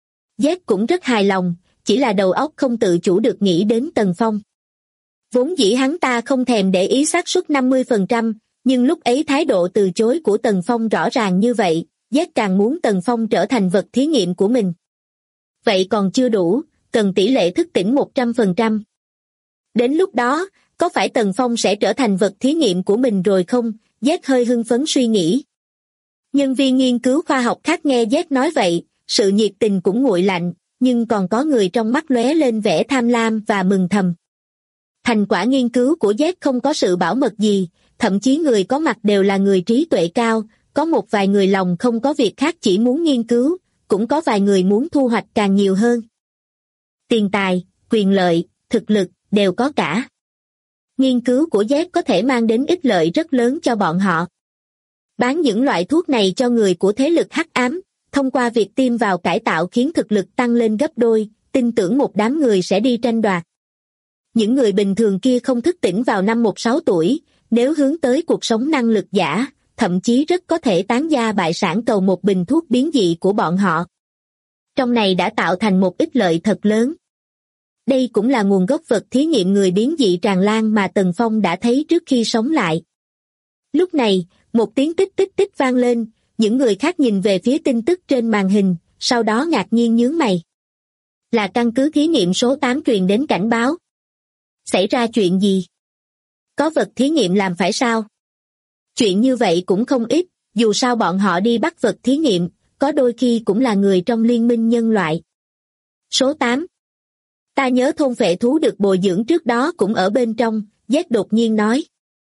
Z cũng rất hài lòng, chỉ là đầu óc không tự chủ được nghĩ đến Tần Phong. Vốn dĩ hắn ta không thèm để ý xác suất 50%, nhưng lúc ấy thái độ từ chối của Tần Phong rõ ràng như vậy, Z càng muốn Tần Phong trở thành vật thí nghiệm của mình. Vậy còn chưa đủ, cần tỷ lệ thức tỉnh 100%. Đến lúc đó, có phải Tần Phong sẽ trở thành vật thí nghiệm của mình rồi không? Z hơi hưng phấn suy nghĩ. Nhân viên nghiên cứu khoa học khác nghe Z nói vậy, sự nhiệt tình cũng nguội lạnh, nhưng còn có người trong mắt lóe lên vẻ tham lam và mừng thầm. Thành quả nghiên cứu của Z không có sự bảo mật gì, thậm chí người có mặt đều là người trí tuệ cao, có một vài người lòng không có việc khác chỉ muốn nghiên cứu, cũng có vài người muốn thu hoạch càng nhiều hơn. Tiền tài, quyền lợi, thực lực, đều có cả. Nghiên cứu của Z có thể mang đến ích lợi rất lớn cho bọn họ. Bán những loại thuốc này cho người của thế lực hắc ám, thông qua việc tiêm vào cải tạo khiến thực lực tăng lên gấp đôi, tin tưởng một đám người sẽ đi tranh đoạt. Những người bình thường kia không thức tỉnh vào năm 16 tuổi, nếu hướng tới cuộc sống năng lực giả, thậm chí rất có thể tán gia bại sản cầu một bình thuốc biến dị của bọn họ. Trong này đã tạo thành một ích lợi thật lớn. Đây cũng là nguồn gốc vật thí nghiệm người biến dị tràn lan mà Tần Phong đã thấy trước khi sống lại. Lúc này, một tiếng tích tích tích vang lên, những người khác nhìn về phía tin tức trên màn hình, sau đó ngạc nhiên nhướng mày. Là căn cứ thí nghiệm số 8 truyền đến cảnh báo. Xảy ra chuyện gì? Có vật thí nghiệm làm phải sao? Chuyện như vậy cũng không ít, dù sao bọn họ đi bắt vật thí nghiệm, có đôi khi cũng là người trong liên minh nhân loại. Số 8. Ta nhớ thôn phệ thú được bồi dưỡng trước đó cũng ở bên trong, Z đột nhiên nói.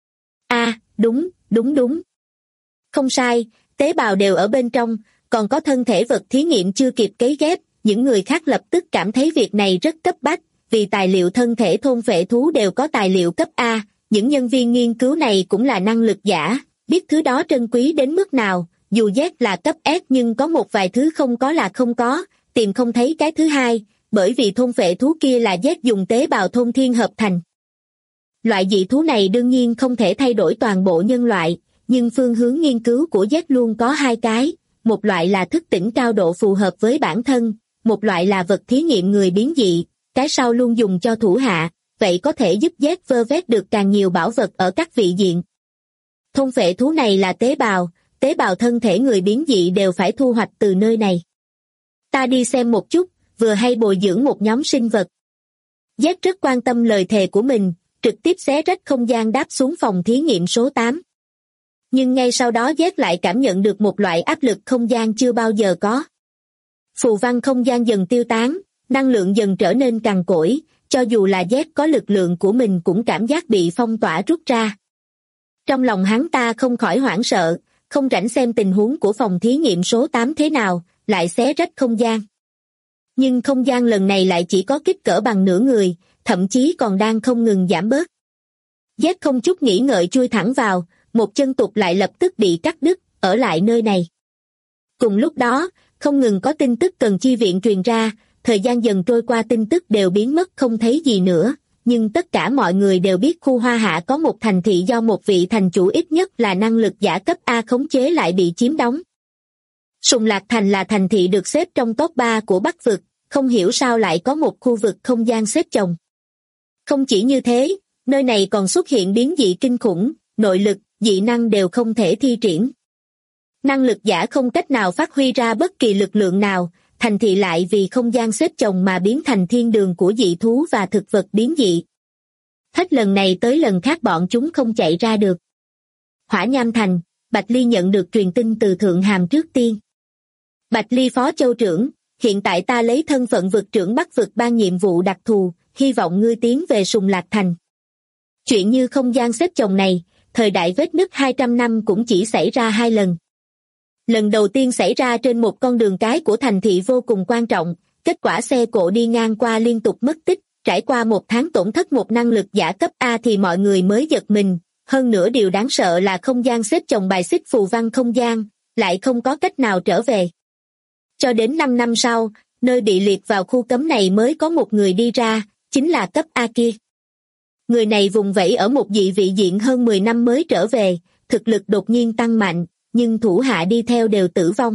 Đúng. Không sai, tế bào đều ở bên trong, còn có thân thể vật thí nghiệm chưa kịp cấy ghép, những người khác lập tức cảm thấy việc này rất cấp bách, vì tài liệu thân thể thôn phệ thú đều có tài liệu cấp A, những nhân viên nghiên cứu này cũng là năng lực giả, biết thứ đó trân quý đến mức nào, dù Z là cấp S nhưng có một vài thứ không có là không có, tìm không thấy cái thứ hai, bởi vì thôn phệ thú kia là Z dùng tế bào thôn thiên hợp thành. Loại dị thú này đương nhiên không thể thay đổi toàn bộ nhân loại, nhưng phương hướng nghiên cứu của Z luôn có hai cái, một loại là thức tỉnh cao độ phù hợp với bản thân, một loại là vật thí nghiệm người biến dị, cái sau luôn dùng cho thủ hạ, vậy có thể giúp Z vơ vét được càng nhiều bảo vật ở các vị diện. Thôn phệ thú này là tế bào thân thể người biến dị đều phải thu hoạch từ nơi này. Ta đi xem một chút, vừa hay bồi dưỡng một nhóm sinh vật. Z rất quan tâm lời thề của mình, trực tiếp xé rách không gian đáp xuống phòng thí nghiệm số 8. Nhưng ngay sau đó Z lại cảm nhận được một loại áp lực không gian chưa bao giờ có. Phù văn không gian dần tiêu tán, năng lượng dần trở nên cằn cỗi, cho dù là Z có lực lượng của mình cũng cảm giác bị phong tỏa rút ra. Trong lòng hắn ta không khỏi hoảng sợ, không rảnh xem tình huống của phòng thí nghiệm số 8 thế nào, lại xé rách không gian. Nhưng không gian lần này lại chỉ có kích cỡ bằng nửa người, thậm chí còn đang không ngừng giảm bớt. Z không chút nghĩ ngợi chui thẳng vào, một chân tục lại lập tức bị cắt đứt, ở lại nơi này. Cùng lúc đó, không ngừng có tin tức cần chi viện truyền ra, thời gian dần trôi qua tin tức đều biến mất không thấy gì nữa, nhưng tất cả mọi người đều biết khu Hoa Hạ có một thành thị do một vị thành chủ ít nhất là năng lực giả cấp A khống chế lại bị chiếm đóng. Sùng Lạc Thành là thành thị được xếp trong top 3 của Bắc vực, không hiểu sao lại có một khu vực không gian xếp chồng. Không chỉ như thế, nơi này còn xuất hiện biến dị kinh khủng, nội lực, dị năng đều không thể thi triển. Năng lực giả không cách nào phát huy ra bất kỳ lực lượng nào, thành thị lại vì không gian xếp chồng mà biến thành thiên đường của dị thú và thực vật biến dị. Hết lần này tới lần khác bọn chúng không chạy ra được. Hỏa Nham Thành, Bạch Ly nhận được truyền tin từ Thượng Hàm trước tiên. Bạch Ly Phó Châu trưởng, hiện tại ta lấy thân phận vực trưởng Bắc vực ban nhiệm vụ đặc thù, hy vọng ngươi tiến về Sùng Lạc Thành. Chuyện như không gian xếp chồng này, thời đại vết nứt 200 năm cũng chỉ xảy ra 2 lần. Lần đầu tiên xảy ra trên một con đường cái của thành thị vô cùng quan trọng, kết quả xe cộ đi ngang qua liên tục mất tích, trải qua 1 tháng tổn thất một năng lực giả cấp A thì mọi người mới giật mình. Hơn nữa điều đáng sợ là không gian xếp chồng bài xích phù văn không gian, lại không có cách nào trở về. Cho đến 5 năm sau, nơi bị liệt vào khu cấm này mới có một người đi ra, chính là cấp A kia. Người này vùng vẫy ở một dị vị diện hơn 10 năm mới trở về, thực lực đột nhiên tăng mạnh, nhưng thủ hạ đi theo đều tử vong.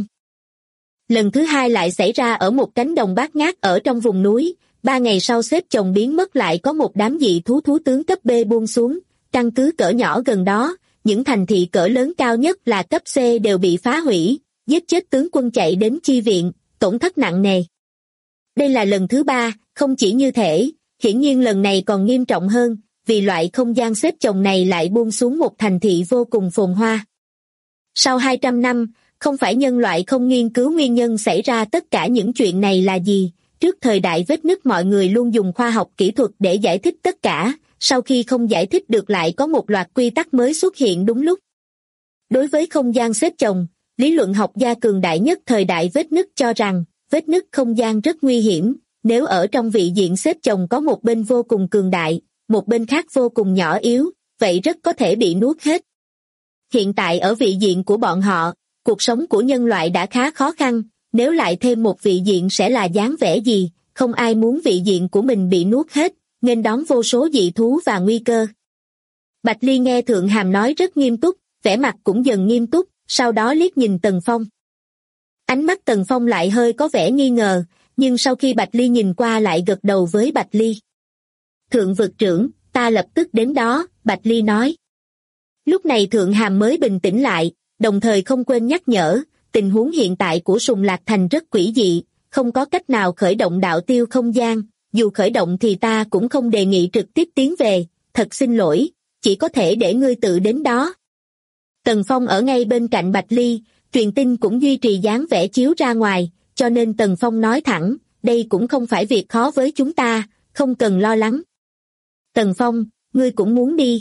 Lần thứ 2 lại xảy ra ở một cánh đồng bát ngát ở trong vùng núi, 3 ngày sau xếp chồng biến mất lại có một đám dị thú tướng cấp B buông xuống, căn cứ cỡ nhỏ gần đó, những thành thị cỡ lớn cao nhất là cấp C đều bị phá hủy, giết chết tướng quân chạy đến chi viện, tổn thất nặng nề. Đây là lần thứ 3, không chỉ như thể, hiển nhiên lần này còn nghiêm trọng hơn, vì loại không gian xếp chồng này lại buông xuống một thành thị vô cùng phồn hoa. Sau 200 năm, không phải nhân loại không nghiên cứu nguyên nhân xảy ra tất cả những chuyện này là gì, trước thời đại vết nứt mọi người luôn dùng khoa học kỹ thuật để giải thích tất cả, sau khi không giải thích được lại có một loạt quy tắc mới xuất hiện đúng lúc. Đối với không gian xếp chồng, lý luận học gia cường đại nhất thời đại vết nứt cho rằng, vết nứt không gian rất nguy hiểm, nếu ở trong vị diện xếp chồng có một bên vô cùng cường đại, một bên khác vô cùng nhỏ yếu, vậy rất có thể bị nuốt hết. Hiện tại ở vị diện của bọn họ, cuộc sống của nhân loại đã khá khó khăn, nếu lại thêm một vị diện sẽ là dáng vẻ gì, không ai muốn vị diện của mình bị nuốt hết, nghênh đón vô số dị thú và nguy cơ. Bạch Ly nghe Thượng Hàm nói rất nghiêm túc, vẻ mặt cũng dần nghiêm túc, sau đó liếc nhìn Tần Phong. Ánh mắt Tần Phong lại hơi có vẻ nghi ngờ, nhưng sau khi Bạch Ly nhìn qua lại gật đầu với Bạch Ly. Thượng vực trưởng, ta lập tức đến đó, Bạch Ly nói. Lúc này Thượng Hàm mới bình tĩnh lại, đồng thời không quên nhắc nhở, tình huống hiện tại của Sùng Lạc Thành rất quỷ dị, không có cách nào khởi động đạo tiêu không gian, dù khởi động thì ta cũng không đề nghị trực tiếp tiến về, thật xin lỗi, chỉ có thể để ngươi tự đến đó. Tần Phong ở ngay bên cạnh Bạch Ly, truyền tin cũng duy trì dáng vẻ chiếu ra ngoài, cho nên Tần Phong nói thẳng, đây cũng không phải việc khó với chúng ta, không cần lo lắng. Tần Phong, ngươi cũng muốn đi.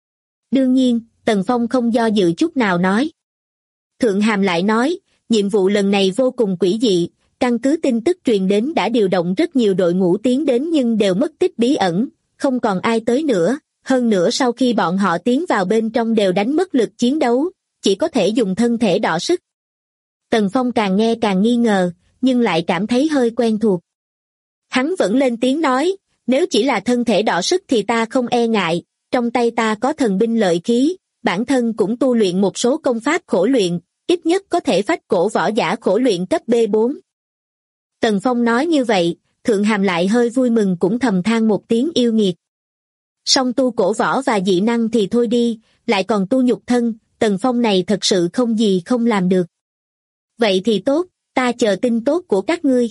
Đương nhiên, Tần Phong không do dự chút nào nói. Thượng Hàm lại nói, nhiệm vụ lần này vô cùng quỷ dị, căn cứ tin tức truyền đến đã điều động rất nhiều đội ngũ tiến đến nhưng đều mất tích bí ẩn, không còn ai tới nữa, hơn nữa sau khi bọn họ tiến vào bên trong đều đánh mất lực chiến đấu, chỉ có thể dùng thân thể đọ sức. Tần Phong càng nghe càng nghi ngờ, nhưng lại cảm thấy hơi quen thuộc. Hắn vẫn lên tiếng nói, nếu chỉ là thân thể đọ sức thì ta không e ngại, trong tay ta có thần binh lợi khí, bản thân cũng tu luyện một số công pháp khổ luyện, ít nhất có thể phách cổ võ giả khổ luyện cấp B4. Tần Phong nói như vậy, Thượng Hàm lại hơi vui mừng cũng thầm than một tiếng yêu nghiệt. Song tu cổ võ và dị năng thì thôi đi, lại còn tu nhục thân, Tần Phong này thật sự không gì không làm được. Vậy thì tốt, ta chờ tin tốt của các ngươi.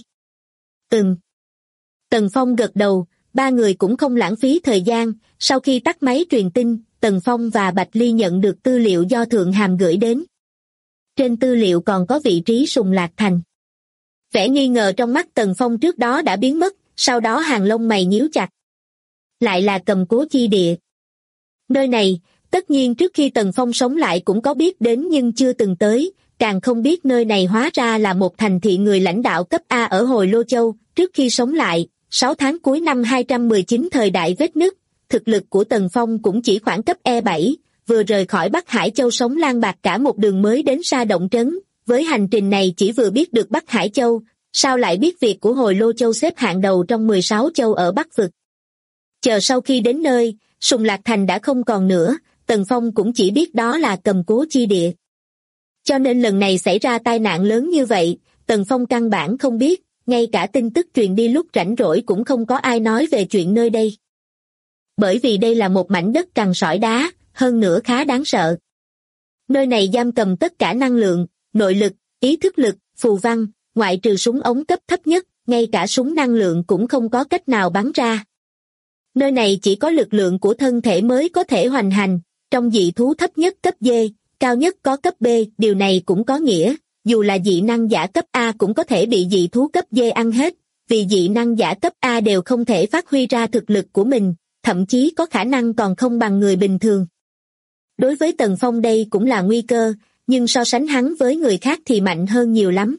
Tần Phong gật đầu, 3 người cũng không lãng phí thời gian, sau khi tắt máy truyền tin, Tần Phong và Bạch Ly nhận được tư liệu do Thượng Hàm gửi đến. Trên tư liệu còn có vị trí Sùng Lạc Thành. Vẻ nghi ngờ trong mắt Tần Phong trước đó đã biến mất, sau đó hàng lông mày nhíu chặt. Lại là Cầm Cố chi địa. Nơi này, tất nhiên trước khi Tần Phong sống lại cũng có biết đến nhưng chưa từng tới, càng không biết nơi này hóa ra là một thành thị người lãnh đạo cấp A ở Hồi Lô Châu. Trước khi sống lại, 6 tháng cuối năm 219 thời đại vết nứt, thực lực của Tần Phong cũng chỉ khoảng cấp E7, vừa rời khỏi Bắc Hải Châu sống lang bạc cả một đường mới đến Sa Động Trấn. Với hành trình này chỉ vừa biết được Bắc Hải Châu, sao lại biết việc của Hồi Lô Châu xếp hạng đầu trong 16 châu ở Bắc Vực. Chờ sau khi đến nơi, Sùng Lạc Thành đã không còn nữa, Tần Phong cũng chỉ biết đó là Cầm Cố chi địa. Cho nên lần này xảy ra tai nạn lớn như vậy, Tần Phong căn bản không biết, ngay cả tin tức truyền đi lúc rảnh rỗi cũng không có ai nói về chuyện nơi đây. Bởi vì đây là một mảnh đất cằn sỏi đá, hơn nữa khá đáng sợ. Nơi này giam cầm tất cả năng lượng, nội lực, ý thức lực, phù văn, ngoại trừ súng ống cấp thấp nhất, ngay cả súng năng lượng cũng không có cách nào bắn ra. Nơi này chỉ có lực lượng của thân thể mới có thể hoành hành, trong dị thú thấp nhất cấp D, cao nhất có cấp B, điều này cũng có nghĩa, dù là dị năng giả cấp A cũng có thể bị dị thú cấp D ăn hết, vì dị năng giả cấp A đều không thể phát huy ra thực lực của mình, thậm chí có khả năng còn không bằng người bình thường. Đối với Tần Phong đây cũng là nguy cơ, nhưng so sánh hắn với người khác thì mạnh hơn nhiều lắm.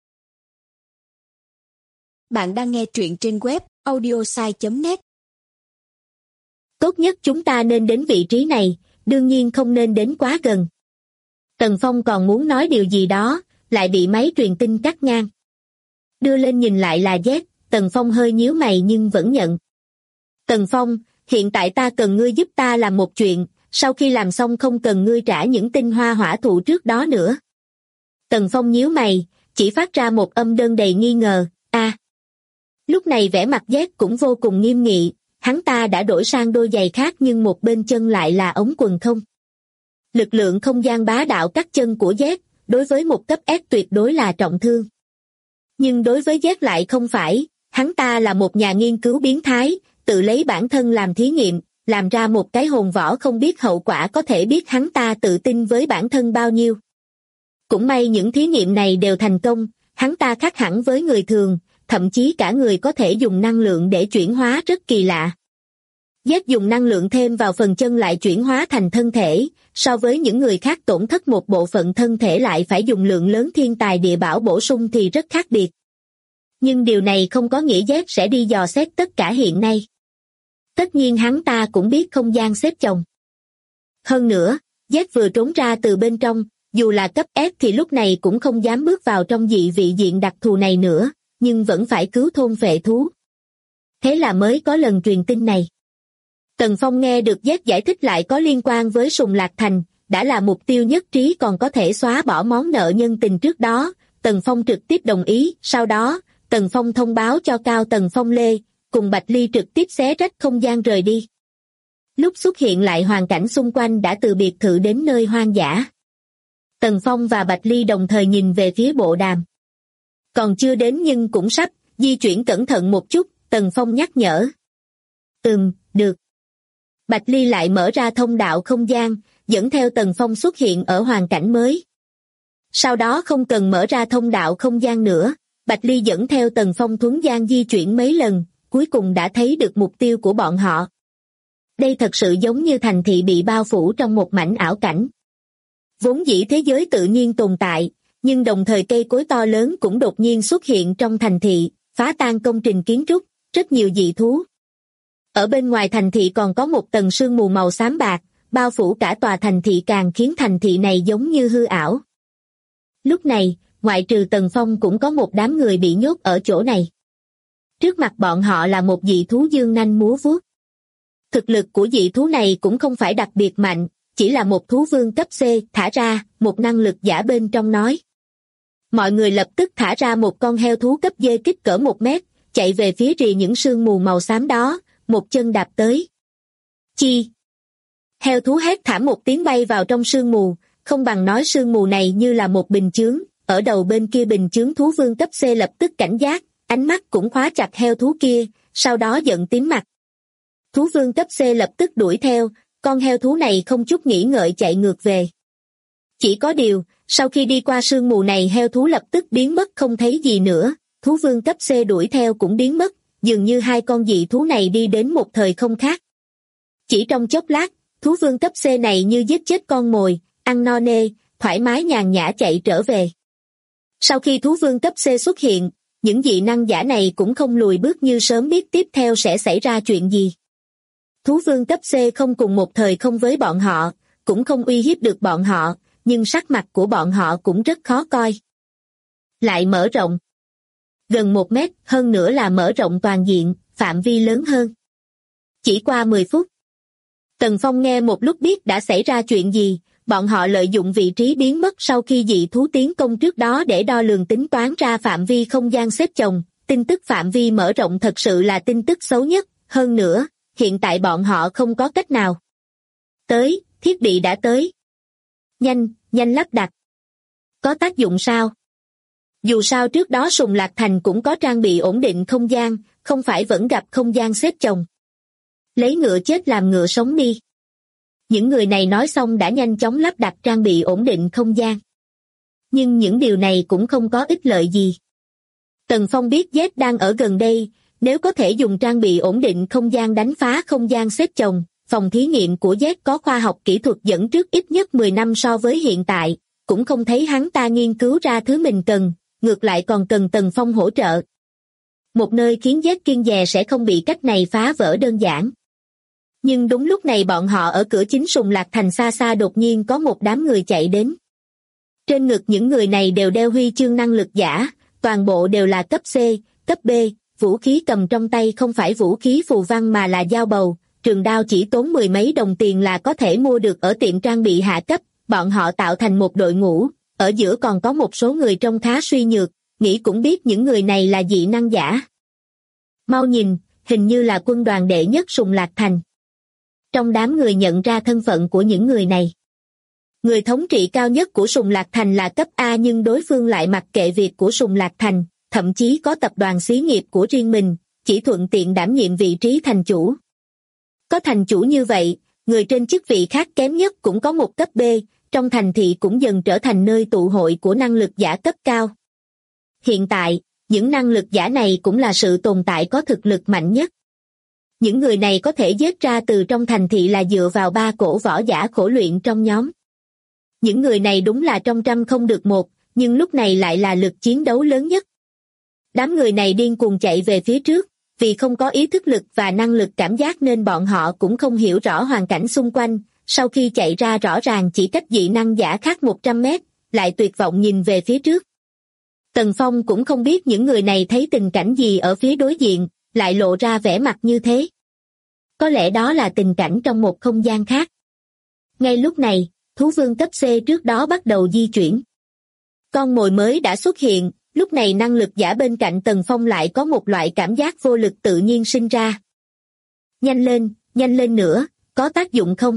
Bạn đang nghe truyện trên web audiosai.net. Tốt nhất chúng ta nên đến vị trí này, đương nhiên không nên đến quá gần. Tần Phong còn muốn nói điều gì đó, lại bị máy truyền tin cắt ngang. Đưa lên nhìn lại là Z, Tần Phong hơi nhíu mày nhưng vẫn nhận. Tần Phong, hiện tại ta cần ngươi giúp ta làm một chuyện, sau khi làm xong không cần ngươi trả những tinh hoa hỏa thụ trước đó nữa. Tần Phong nhíu mày, chỉ phát ra một âm đơn đầy nghi ngờ, Lúc này vẻ mặt Z cũng vô cùng nghiêm nghị, hắn ta đã đổi sang đôi giày khác nhưng một bên chân lại là ống quần không. Lực lượng không gian bá đạo cắt chân của Z, đối với một cấp S tuyệt đối là trọng thương. Nhưng đối với Z lại không phải, hắn ta là một nhà nghiên cứu biến thái, tự lấy bản thân làm thí nghiệm, làm ra một cái hồn võ không biết hậu quả có thể biết hắn ta tự tin với bản thân bao nhiêu. Cũng may những thí nghiệm này đều thành công, hắn ta khác hẳn với người thường, thậm chí cả người có thể dùng năng lượng để chuyển hóa rất kỳ lạ. Z dùng năng lượng thêm vào phần chân lại chuyển hóa thành thân thể, so với những người khác tổn thất một bộ phận thân thể lại phải dùng lượng lớn thiên tài địa bảo bổ sung thì rất khác biệt. Nhưng điều này không có nghĩa Z sẽ đi dò xét tất cả hiện nay. Tất nhiên hắn ta cũng biết không gian xếp chồng. Hơn nữa, Z vừa trốn ra từ bên trong, dù là cấp S thì lúc này cũng không dám bước vào trong dị vị diện đặc thù này nữa, nhưng vẫn phải cứu thôn phệ thú. Thế là mới có lần truyền tin này. Tần Phong nghe được Z giải thích lại có liên quan với Sùng Lạc Thành, đã là mục tiêu nhất trí còn có thể xóa bỏ món nợ nhân tình trước đó, Tần Phong trực tiếp đồng ý, sau đó, Tần Phong thông báo cho Cao Tần Phong Lê, cùng Bạch Ly trực tiếp xé rách không gian rời đi. Lúc xuất hiện lại hoàn cảnh xung quanh đã từ biệt thự đến nơi hoang dã. Tần Phong và Bạch Ly đồng thời nhìn về phía bộ đàm. Còn chưa đến nhưng cũng sắp, di chuyển cẩn thận một chút, Tần Phong nhắc nhở. Được. Bạch Ly lại mở ra thông đạo không gian, dẫn theo Tần Phong xuất hiện ở hoàn cảnh mới. Sau đó không cần mở ra thông đạo không gian nữa, Bạch Ly dẫn theo Tần Phong thuấn gian di chuyển mấy lần, cuối cùng đã thấy được mục tiêu của bọn họ. Đây thật sự giống như thành thị bị bao phủ trong một mảnh ảo cảnh. Vốn dĩ thế giới tự nhiên tồn tại, nhưng đồng thời cây cối to lớn cũng đột nhiên xuất hiện trong thành thị, phá tan công trình kiến trúc, rất nhiều dị thú. Ở bên ngoài thành thị còn có một tầng sương mù màu xám bạc, bao phủ cả tòa thành thị càng khiến thành thị này giống như hư ảo. Lúc này, ngoại trừ Tần Phong cũng có một đám người bị nhốt ở chỗ này. Trước mặt bọn họ là một dị thú dương nanh múa vuốt. Thực lực của dị thú này cũng không phải đặc biệt mạnh, chỉ là một thú vương cấp C, thả ra, một năng lực giả bên trong nói. Mọi người lập tức thả ra một con heo thú cấp D kích cỡ 1 mét, chạy về phía rìa những sương mù màu xám đó, một chân đạp tới. Chi! Heo thú hét thảm một tiếng bay vào trong sương mù, không bằng nói sương mù này như là một bình chướng, ở đầu bên kia bình chướng thú vương cấp C lập tức cảnh giác, ánh mắt cũng khóa chặt heo thú kia, sau đó giận tím mặt. Thú vương cấp C lập tức đuổi theo, con heo thú này không chút nghĩ ngợi chạy ngược về. Chỉ có điều, sau khi đi qua sương mù này heo thú lập tức biến mất không thấy gì nữa, thú vương cấp C đuổi theo cũng biến mất, dường như hai con dị thú này đi đến một thời không khác. Chỉ trong chốc lát, thú vương cấp C này như giết chết con mồi, ăn no nê, thoải mái nhàn nhã chạy trở về. Sau khi thú vương cấp C xuất hiện, những dị năng giả này cũng không lùi bước như sớm biết tiếp theo sẽ xảy ra chuyện gì. Thú vương cấp C không cùng một thời không với bọn họ, cũng không uy hiếp được bọn họ, nhưng sắc mặt của bọn họ cũng rất khó coi. Lại mở rộng. Gần 1 mét, hơn nữa là mở rộng toàn diện, phạm vi lớn hơn. Chỉ qua 10 phút. Tần Phong nghe một lúc biết đã xảy ra chuyện gì, bọn họ lợi dụng vị trí biến mất sau khi dị thú tiến công trước đó để đo lường tính toán ra phạm vi không gian xếp chồng, tin tức phạm vi mở rộng thật sự là tin tức xấu nhất, hơn nữa, hiện tại bọn họ không có cách nào. Tới, thiết bị đã tới. Nhanh, nhanh lắp đặt. Có tác dụng sao? Dù sao trước đó Sùng Lạc Thành cũng có trang bị ổn định không gian, không phải vẫn gặp không gian xếp chồng. Lấy ngựa chết làm ngựa sống đi. Những người này nói xong đã nhanh chóng lắp đặt trang bị ổn định không gian. Nhưng những điều này cũng không có ích lợi gì. Tần Phong biết Z đang ở gần đây, nếu có thể dùng trang bị ổn định không gian đánh phá không gian xếp chồng, phòng thí nghiệm của Z có khoa học kỹ thuật dẫn trước ít nhất 10 năm so với hiện tại, cũng không thấy hắn ta nghiên cứu ra thứ mình cần, ngược lại còn cần Tần Phong hỗ trợ. Một nơi khiến Z kiêng dè sẽ không bị cách này phá vỡ đơn giản. Nhưng đúng lúc này bọn họ ở cửa chính Sùng Lạc Thành xa xa đột nhiên có một đám người chạy đến. Trên ngực những người này đều đeo huy chương năng lực giả, toàn bộ đều là cấp C, cấp B, vũ khí cầm trong tay không phải vũ khí phù văn mà là dao bầu, trường đao chỉ tốn 10 mấy đồng tiền là có thể mua được ở tiệm trang bị hạ cấp, bọn họ tạo thành một đội ngũ, ở giữa còn có một số người trông khá suy nhược, nghĩ cũng biết những người này là dị năng giả. Mau nhìn, hình như là quân đoàn đệ nhất Sùng Lạc Thành. Trong đám người nhận ra thân phận của những người này. Người thống trị cao nhất của Sùng Lạc Thành là cấp A nhưng đối phương lại mặc kệ việc của Sùng Lạc Thành, thậm chí có tập đoàn xí nghiệp của riêng mình, chỉ thuận tiện đảm nhiệm vị trí thành chủ. Có thành chủ như vậy, người trên chức vị khác kém nhất cũng có một cấp B, trong thành thị cũng dần trở thành nơi tụ hội của năng lực giả cấp cao. Hiện tại, những năng lực giả này cũng là sự tồn tại có thực lực mạnh nhất. Những người này có thể giết ra từ trong thành thị là dựa vào 3 cổ võ giả khổ luyện trong nhóm. Những người này đúng là trong trăm không được một, nhưng lúc này lại là lực chiến đấu lớn nhất. Đám người này điên cuồng chạy về phía trước, vì không có ý thức lực và năng lực cảm giác nên bọn họ cũng không hiểu rõ hoàn cảnh xung quanh, sau khi chạy ra rõ ràng chỉ cách dị năng giả khác 100 mét, lại tuyệt vọng nhìn về phía trước. Tần Phong cũng không biết những người này thấy tình cảnh gì ở phía đối diện, lại lộ ra vẻ mặt như thế. Có lẽ đó là tình cảnh trong một không gian khác. Ngay lúc này, thú vương cấp C trước đó bắt đầu di chuyển. Con mồi mới đã xuất hiện, lúc này năng lực giả bên cạnh Tần Phong lại có một loại cảm giác vô lực tự nhiên sinh ra. Nhanh lên nữa, có tác dụng không?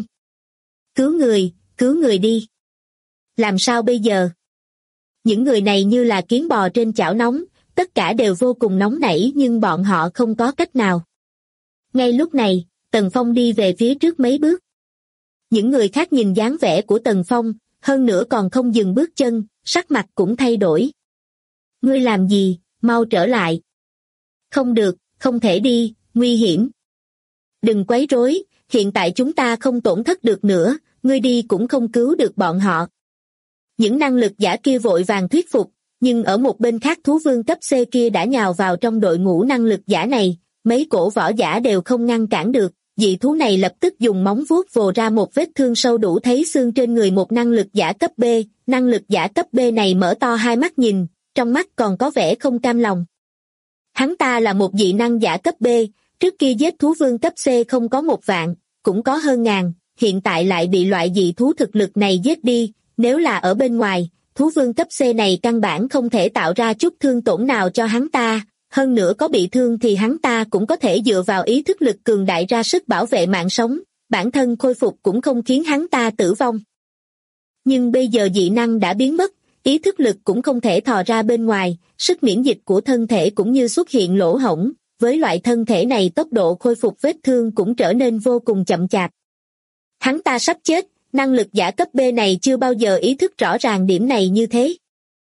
Cứu người đi. Làm sao bây giờ? Những người này như là kiến bò trên chảo nóng, tất cả đều vô cùng nóng nảy nhưng bọn họ không có cách nào. Ngay lúc này, Tần Phong đi về phía trước mấy bước. Những người khác nhìn dáng vẻ của Tần Phong, hơn nữa còn không dừng bước chân, sắc mặt cũng thay đổi. Ngươi làm gì, mau trở lại. Không được, không thể đi, nguy hiểm. Đừng quấy rối, hiện tại chúng ta không tổn thất được nữa, ngươi đi cũng không cứu được bọn họ. Những năng lực giả kia vội vàng thuyết phục, nhưng ở một bên khác thú vương cấp C kia đã nhào vào trong đội ngũ năng lực giả này, mấy cổ võ giả đều không ngăn cản được, dị thú này lập tức dùng móng vuốt vồ ra một vết thương sâu đủ thấy xương trên người một năng lực giả cấp B, năng lực giả cấp B này mở to hai mắt nhìn, trong mắt còn có vẻ không cam lòng. Hắn ta là một dị năng giả cấp B, trước kia giết thú vương cấp C không có 1 vạn, cũng có hơn ngàn, hiện tại lại bị loại dị thú thực lực này giết đi, nếu là ở bên ngoài, thú vương cấp C này căn bản không thể tạo ra chút thương tổn nào cho hắn ta, hơn nữa có bị thương thì hắn ta cũng có thể dựa vào ý thức lực cường đại ra sức bảo vệ mạng sống, bản thân khôi phục cũng không khiến hắn ta tử vong. Nhưng bây giờ dị năng đã biến mất, ý thức lực cũng không thể thò ra bên ngoài, sức miễn dịch của thân thể cũng như xuất hiện lỗ hổng, với loại thân thể này tốc độ khôi phục vết thương cũng trở nên vô cùng chậm chạp. Hắn ta sắp chết, năng lực giả cấp B này chưa bao giờ ý thức rõ ràng điểm này như thế.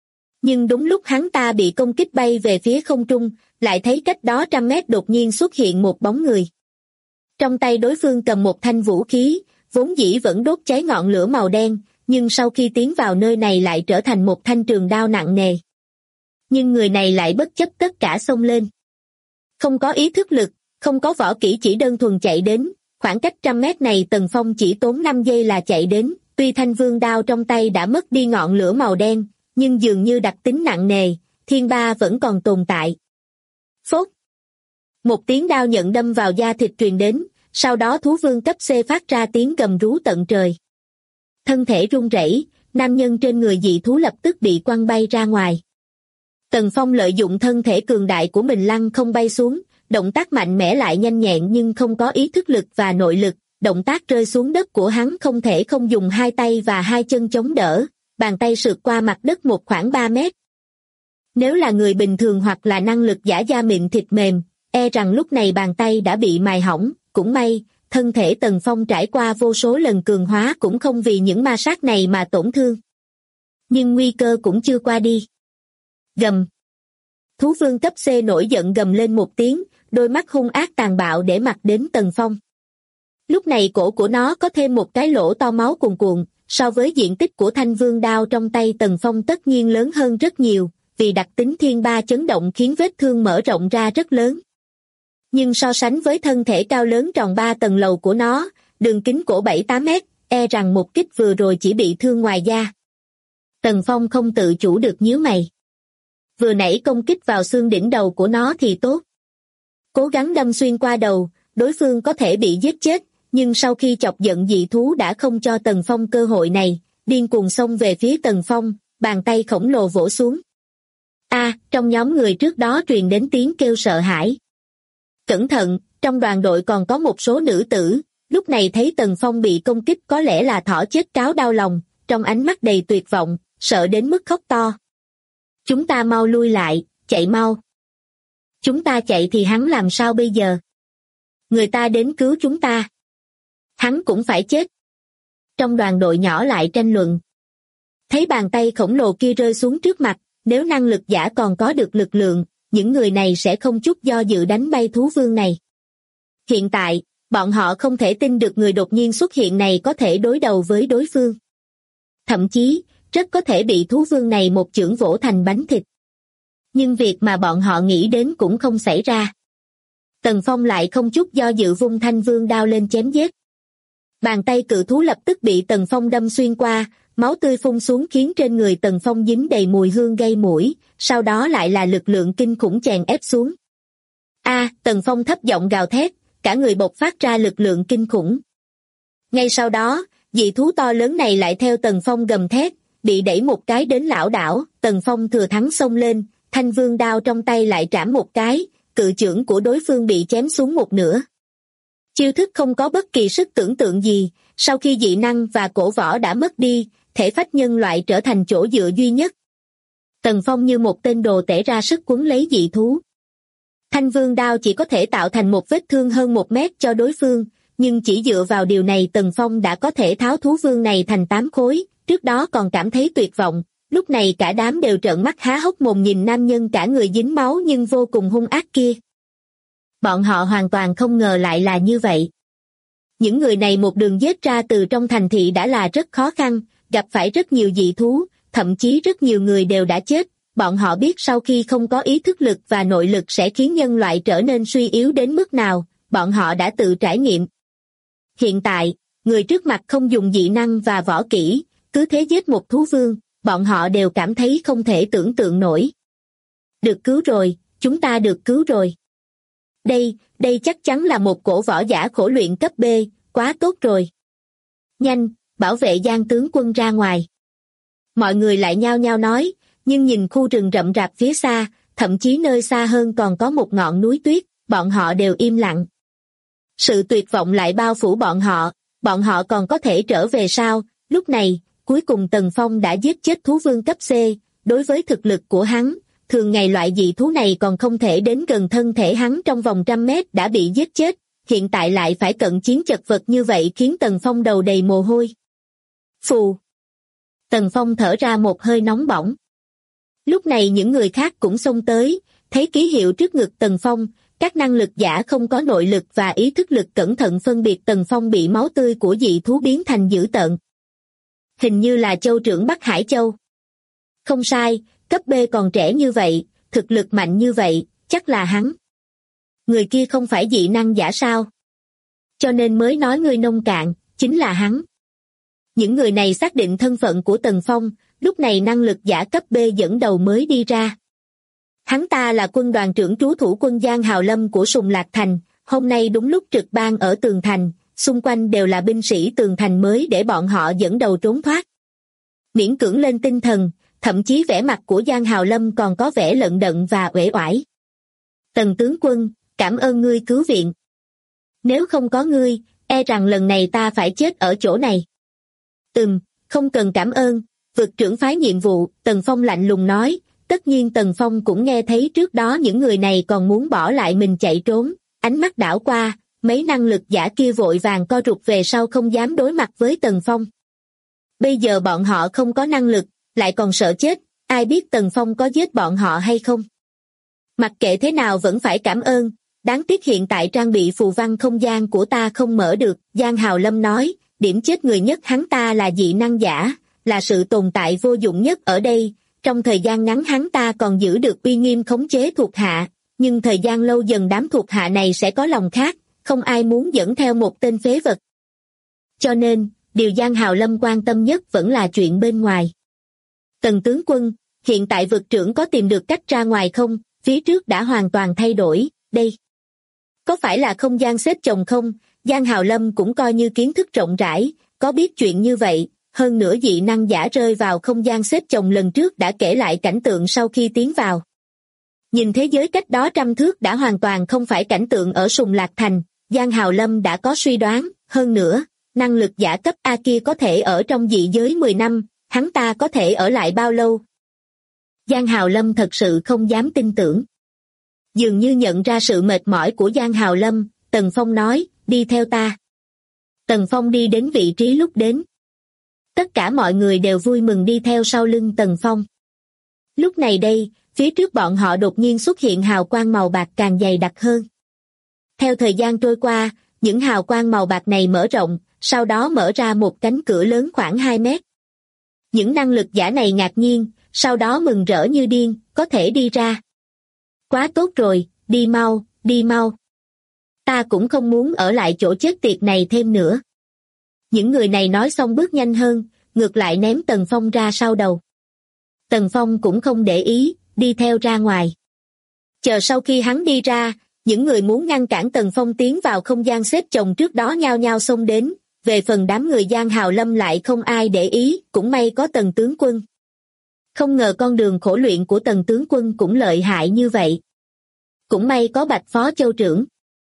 Nhưng đúng lúc hắn ta bị công kích bay về phía không trung, lại thấy cách đó 100 mét đột nhiên xuất hiện một bóng người. Trong tay đối phương cầm một thanh vũ khí, vốn dĩ vẫn đốt cháy ngọn lửa màu đen, nhưng sau khi tiến vào nơi này lại trở thành một thanh trường đao nặng nề. Nhưng người này lại bất chấp tất cả xông lên. Không có ý thức lực, không có võ kỹ, chỉ đơn thuần chạy đến, khoảng cách 100 mét này Tần Phong chỉ tốn 5 giây là chạy đến, tuy thanh vương đao trong tay đã mất đi ngọn lửa màu đen, nhưng dường như đặc tính nặng nề, thiên ba vẫn còn tồn tại. Phốt! Một tiếng đao nhận đâm vào da thịt truyền đến, sau đó thú vương cấp C phát ra tiếng gầm rú tận trời. Thân thể run rẩy, nam nhân trên người dị thú lập tức bị quăng bay ra ngoài. Tần Phong lợi dụng thân thể cường đại của mình lăn không bay xuống, động tác mạnh mẽ lại nhanh nhẹn nhưng không có ý thức lực và nội lực, động tác rơi xuống đất của hắn không thể không dùng hai tay và hai chân chống đỡ, bàn tay sượt qua mặt đất một khoảng 3 mét. Nếu là người bình thường hoặc là năng lực giả da mịn thịt mềm, e rằng lúc này bàn tay đã bị mài hỏng, cũng may, thân thể Tần Phong trải qua vô số lần cường hóa cũng không vì những ma sát này mà tổn thương. Nhưng nguy cơ cũng chưa qua đi. Gầm. Thú vương cấp C nổi giận gầm lên một tiếng, đôi mắt hung ác tàn bạo để mặt đến Tần Phong. Lúc này cổ của nó có thêm một cái lỗ to máu cuồn cuộn, so với diện tích của thanh vương đao trong tay Tần Phong tất nhiên lớn hơn rất nhiều, vì đặc tính thiên ba chấn động khiến vết thương mở rộng ra rất lớn. Nhưng so sánh với thân thể cao lớn tròn 3 tầng lầu của nó, đường kính cổ 7-8 mét, e rằng một kích vừa rồi chỉ bị thương ngoài da. Tần Phong không tự chủ được nhíu mày. Vừa nãy công kích vào xương đỉnh đầu của nó thì tốt. Cố gắng đâm xuyên qua đầu, đối phương có thể bị giết chết, nhưng sau khi chọc giận dị thú đã không cho Tần Phong cơ hội này, điên cuồng xông về phía Tần Phong, bàn tay khổng lồ vỗ xuống. Trong nhóm người trước đó truyền đến tiếng kêu sợ hãi. Cẩn thận, trong đoàn đội còn có một số nữ tử, lúc này thấy Tần Phong bị công kích có lẽ là thỏ chết cáo đau lòng, trong ánh mắt đầy tuyệt vọng, sợ đến mức khóc to. Chúng ta mau lui lại, chạy mau. Chúng ta chạy thì hắn làm sao bây giờ? Người ta đến cứu chúng ta. Hắn cũng phải chết. Trong đoàn đội nhỏ lại tranh luận. Thấy bàn tay khổng lồ kia rơi xuống trước mặt, nếu năng lực giả còn có được lực lượng, những người này sẽ không chút do dự đánh bay thú vương này. Hiện tại, bọn họ không thể tin được người đột nhiên xuất hiện này có thể đối đầu với đối phương. Thậm chí, rất có thể bị thú vương này một chưởng vỗ thành bánh thịt. Nhưng việc mà bọn họ nghĩ đến cũng không xảy ra. Tần Phong lại không chút do dự vung thanh vương đao lên chém giết. Bàn tay cự thú lập tức bị Tần Phong đâm xuyên qua, máu tươi phun xuống khiến trên người Tần Phong dính đầy mùi hương gây mũi, sau đó lại là lực lượng kinh khủng chèn ép xuống. Tần Phong thấp giọng gào thét, cả người bộc phát ra lực lượng kinh khủng. Ngay sau đó, dị thú to lớn này lại theo Tần Phong gầm thét, bị đẩy một cái đến lảo đảo, Tần Phong thừa thắng xông lên, thanh vương đao trong tay lại trảm một cái, cự chưởng của đối phương bị chém xuống một nửa. Chiêu thức không có bất kỳ sức tưởng tượng gì, sau khi dị năng và cổ võ đã mất đi, thể phách nhân loại trở thành chỗ dựa duy nhất. Tần Phong như một tên đồ tể ra sức quấn lấy dị thú. Thanh vương đao chỉ có thể tạo thành một vết thương hơn 1 mét cho đối phương, nhưng chỉ dựa vào điều này Tần Phong đã có thể tháo thú vương này thành 8 khối, trước đó còn cảm thấy tuyệt vọng, lúc này cả đám đều trợn mắt há hốc mồm nhìn nam nhân cả người dính máu nhưng vô cùng hung ác kia. Bọn họ hoàn toàn không ngờ lại là như vậy. Những người này một đường giết ra từ trong thành thị đã là rất khó khăn, gặp phải rất nhiều dị thú, thậm chí rất nhiều người đều đã chết. Bọn họ biết sau khi không có ý thức lực và nội lực sẽ khiến nhân loại trở nên suy yếu đến mức nào, bọn họ đã tự trải nghiệm. Hiện tại, người trước mặt không dùng dị năng và võ kỹ, cứ thế giết một thú vương, bọn họ đều cảm thấy không thể tưởng tượng nổi. Được cứu rồi, chúng ta được cứu rồi. Đây chắc chắn là một cổ võ giả khổ luyện cấp B, quá tốt rồi. Nhanh, bảo vệ Giang tướng quân ra ngoài. Mọi người lại nhao nhao nói, nhưng nhìn khu rừng rậm rạp phía xa, thậm chí nơi xa hơn còn có một ngọn núi tuyết, bọn họ đều im lặng. Sự tuyệt vọng lại bao phủ bọn họ còn có thể trở về sao? Lúc này, cuối cùng Tần Phong đã giết chết thú vương cấp C, đối với thực lực của hắn, thường ngày loại dị thú này còn không thể đến gần thân thể hắn trong vòng 100 mét đã bị giết chết, hiện tại lại phải cận chiến chật vật như vậy khiến Tần Phong đầu đầy mồ hôi. Phù! Tần Phong thở ra một hơi nóng bỏng. Lúc này những người khác cũng xông tới, thấy ký hiệu trước ngực Tần Phong, các năng lực giả không có nội lực và ý thức lực cẩn thận phân biệt Tần Phong bị máu tươi của dị thú biến thành dữ tợn. Hình như là châu trưởng Bắc Hải Châu. Không sai, cấp B còn trẻ như vậy, thực lực mạnh như vậy, chắc là hắn. Người kia không phải dị năng giả sao? Cho nên mới nói ngươi nông cạn, chính là hắn. Những người này xác định thân phận của Tần Phong, lúc này năng lực giả cấp B dẫn đầu mới đi ra. Hắn ta là quân đoàn trưởng trú thủ quân Giang Hào Lâm của Sùng Lạc Thành, hôm nay đúng lúc trực ban ở tường thành, xung quanh đều là binh sĩ tường thành mới để bọn họ dẫn đầu trốn thoát. Miễn cưỡng lên tinh thần, thậm chí vẻ mặt của Giang Hào Lâm còn có vẻ lận đận và uể oải. Tần tướng quân, cảm ơn ngươi cứu viện. Nếu không có ngươi, e rằng lần này ta phải chết ở chỗ này. Không cần cảm ơn, vực trưởng phái nhiệm vụ, Tần Phong lạnh lùng nói. Tất nhiên Tần Phong cũng nghe thấy trước đó những người này còn muốn bỏ lại mình chạy trốn, ánh mắt đảo qua, mấy năng lực giả kia vội vàng co rụt về sau không dám đối mặt với Tần Phong. Bây giờ bọn họ không có năng lực, lại còn sợ chết, ai biết Tần Phong có giết bọn họ hay không. Mặc kệ thế nào vẫn phải cảm ơn, đáng tiếc hiện tại trang bị phù văn không gian của ta không mở được, Giang Hào Lâm nói, điểm chết người nhất hắn ta là dị năng giả, là sự tồn tại vô dụng nhất ở đây. Trong thời gian ngắn hắn ta còn giữ được uy nghiêm khống chế thuộc hạ, nhưng thời gian lâu dần đám thuộc hạ này sẽ có lòng khác, không ai muốn dẫn theo một tên phế vật. Cho nên, điều Giang Hào Lâm quan tâm nhất vẫn là chuyện bên ngoài. Tần tướng quân, hiện tại vực trưởng có tìm được cách ra ngoài không? Phía trước đã hoàn toàn thay đổi, đây. Có phải là không gian xếp chồng không? Giang Hào Lâm cũng coi như kiến thức rộng rãi, có biết chuyện như vậy. Hơn nữa dị năng giả rơi vào không gian xếp chồng lần trước đã kể lại cảnh tượng sau khi tiến vào. Nhìn thế giới cách đó 100 thước đã hoàn toàn không phải cảnh tượng ở Sùng Lạc Thành, Giang Hào Lâm đã có suy đoán, hơn nữa, năng lực giả cấp A kia có thể ở trong dị giới 10 năm, hắn ta có thể ở lại bao lâu? Giang Hào Lâm thật sự không dám tin tưởng. Dường như nhận ra sự mệt mỏi của Giang Hào Lâm, Tần Phong nói, đi theo ta. Tần Phong đi đến vị trí lúc đến. Tất cả mọi người đều vui mừng đi theo sau lưng Tần Phong. Lúc này đây, phía trước bọn họ đột nhiên xuất hiện hào quang màu bạc càng dày đặc hơn. Theo thời gian trôi qua, những hào quang màu bạc này mở rộng, sau đó mở ra một cánh cửa lớn khoảng 2 mét. Những năng lực giả này ngạc nhiên, sau đó mừng rỡ như điên, có thể đi ra. Quá tốt rồi, đi mau, đi mau. Ta cũng không muốn ở lại chỗ chết tiệt này thêm nữa. Những người này nói xong bước nhanh hơn, ngược lại ném Tần Phong ra sau đầu. Tần Phong cũng không để ý, đi theo ra ngoài. Chờ sau khi hắn đi ra, những người muốn ngăn cản Tần Phong tiến vào không gian xếp chồng trước đó nhao nhao xông đến, về phần đám người Giang Hào Lâm lại không ai để ý, cũng may có Tần tướng quân. Không ngờ con đường khổ luyện của Tần tướng quân cũng lợi hại như vậy. Cũng may có Bạch Phó Châu trưởng.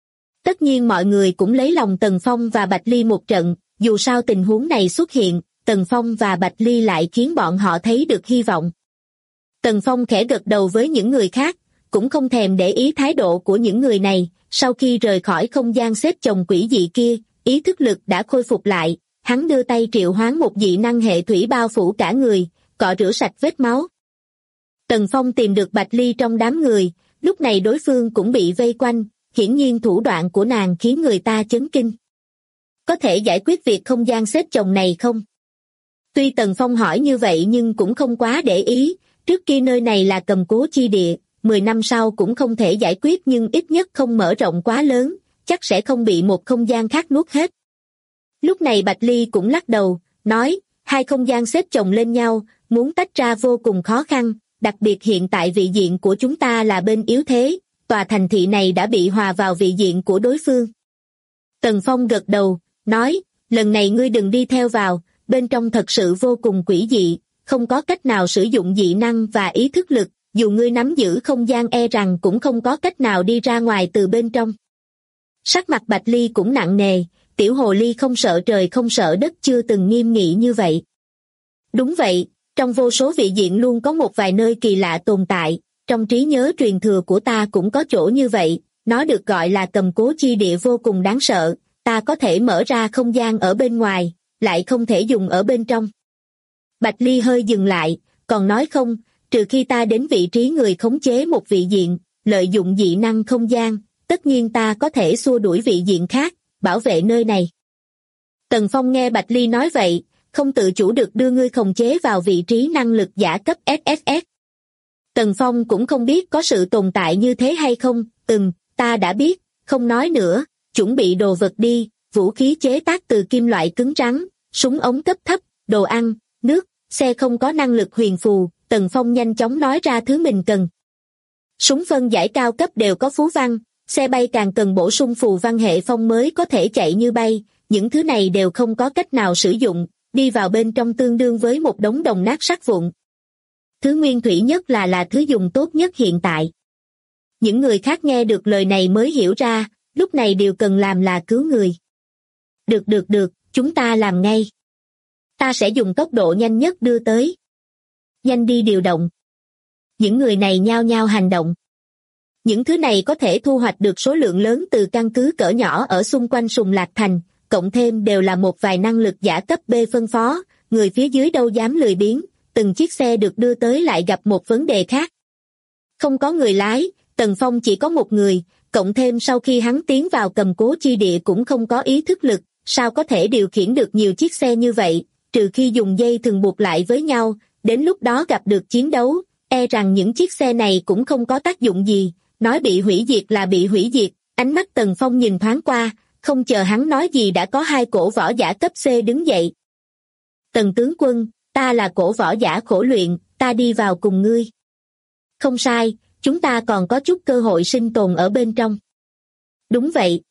Tất nhiên mọi người cũng lấy lòng Tần Phong và Bạch Ly một trận, dù sao tình huống này xuất hiện, Tần Phong và Bạch Ly lại khiến bọn họ thấy được hy vọng. Tần Phong khẽ gật đầu với những người khác, cũng không thèm để ý thái độ của những người này, sau khi rời khỏi không gian xếp chồng quỷ dị kia, ý thức lực đã khôi phục lại, hắn đưa tay triệu hoán một dị năng hệ thủy bao phủ cả người, cọ rửa sạch vết máu. Tần Phong tìm được Bạch Ly trong đám người, lúc này đối phương cũng bị vây quanh, hiển nhiên thủ đoạn của nàng khiến người ta chấn kinh. Có thể giải quyết việc không gian xếp chồng này không? Tuy Tần Phong hỏi như vậy nhưng cũng không quá để ý, trước kia nơi này là cầm cố chi địa, 10 năm sau cũng không thể giải quyết nhưng ít nhất không mở rộng quá lớn, chắc sẽ không bị một không gian khác nuốt hết. Lúc này Bạch Ly cũng lắc đầu, nói, hai không gian xếp chồng lên nhau, muốn tách ra vô cùng khó khăn, đặc biệt hiện tại vị diện của chúng ta là bên yếu thế, tòa thành thị này đã bị hòa vào vị diện của đối phương. Tần Phong gật đầu, nói, lần này ngươi đừng đi theo vào, bên trong thật sự vô cùng quỷ dị, không có cách nào sử dụng dị năng và ý thức lực, dù ngươi nắm giữ không gian e rằng cũng không có cách nào đi ra ngoài từ bên trong. Sắc mặt Bạch Ly cũng nặng nề, tiểu hồ ly không sợ trời không sợ đất chưa từng nghiêm nghị như vậy. Đúng vậy, trong vô số vị diện luôn có một vài nơi kỳ lạ tồn tại, trong trí nhớ truyền thừa của ta cũng có chỗ như vậy, nó được gọi là cầm cố chi địa vô cùng đáng sợ, ta có thể mở ra không gian ở bên ngoài, lại không thể dùng ở bên trong. Bạch Ly hơi dừng lại, còn nói không, trừ khi ta đến vị trí người khống chế một vị diện, lợi dụng dị năng không gian, tất nhiên ta có thể xua đuổi vị diện khác, bảo vệ nơi này. Tần Phong nghe Bạch Ly nói vậy, không tự chủ được đưa ngươi khống chế vào vị trí năng lực giả cấp SSS. Tần Phong cũng không biết có sự tồn tại như thế hay không, ta đã biết, không nói nữa, chuẩn bị đồ vật đi, vũ khí chế tác từ kim loại cứng rắn, súng ống cấp thấp, đồ ăn, nước, xe không có năng lực huyền phù, Tần Phong nhanh chóng nói ra thứ mình cần. Súng phân giải cao cấp đều có phú văn, xe bay càng cần bổ sung phù văn hệ phong mới có thể chạy như bay, những thứ này đều không có cách nào sử dụng, đi vào bên trong tương đương với một đống đồng nát sắt vụn. Thứ nguyên thủy nhất là thứ dùng tốt nhất hiện tại. Những người khác nghe được lời này mới hiểu ra, lúc này điều cần làm là cứu người. Được, chúng ta làm ngay. Ta sẽ dùng tốc độ nhanh nhất đưa tới. Nhanh đi điều động. Những người này nhao nhao hành động. Những thứ này có thể thu hoạch được số lượng lớn từ căn cứ cỡ nhỏ ở xung quanh Sùng Lạc Thành, cộng thêm đều là một vài năng lực giả cấp B phân phó, người phía dưới đâu dám lười biếng, từng chiếc xe được đưa tới lại gặp một vấn đề khác. Không có người lái, Tần Phong chỉ có một người, cộng thêm sau khi hắn tiến vào cầm cố chi địa cũng không có ý thức lực, sao có thể điều khiển được nhiều chiếc xe như vậy, trừ khi dùng dây thừng buộc lại với nhau, đến lúc đó gặp được chiến đấu, e rằng những chiếc xe này cũng không có tác dụng gì, nói bị hủy diệt là bị hủy diệt, ánh mắt Tần Phong nhìn thoáng qua, không chờ hắn nói gì đã có hai cổ võ giả cấp C đứng dậy. Tần tướng quân, ta là cổ võ giả khổ luyện, ta đi vào cùng ngươi. Không sai, chúng ta còn có chút cơ hội sinh tồn ở bên trong. Đúng vậy.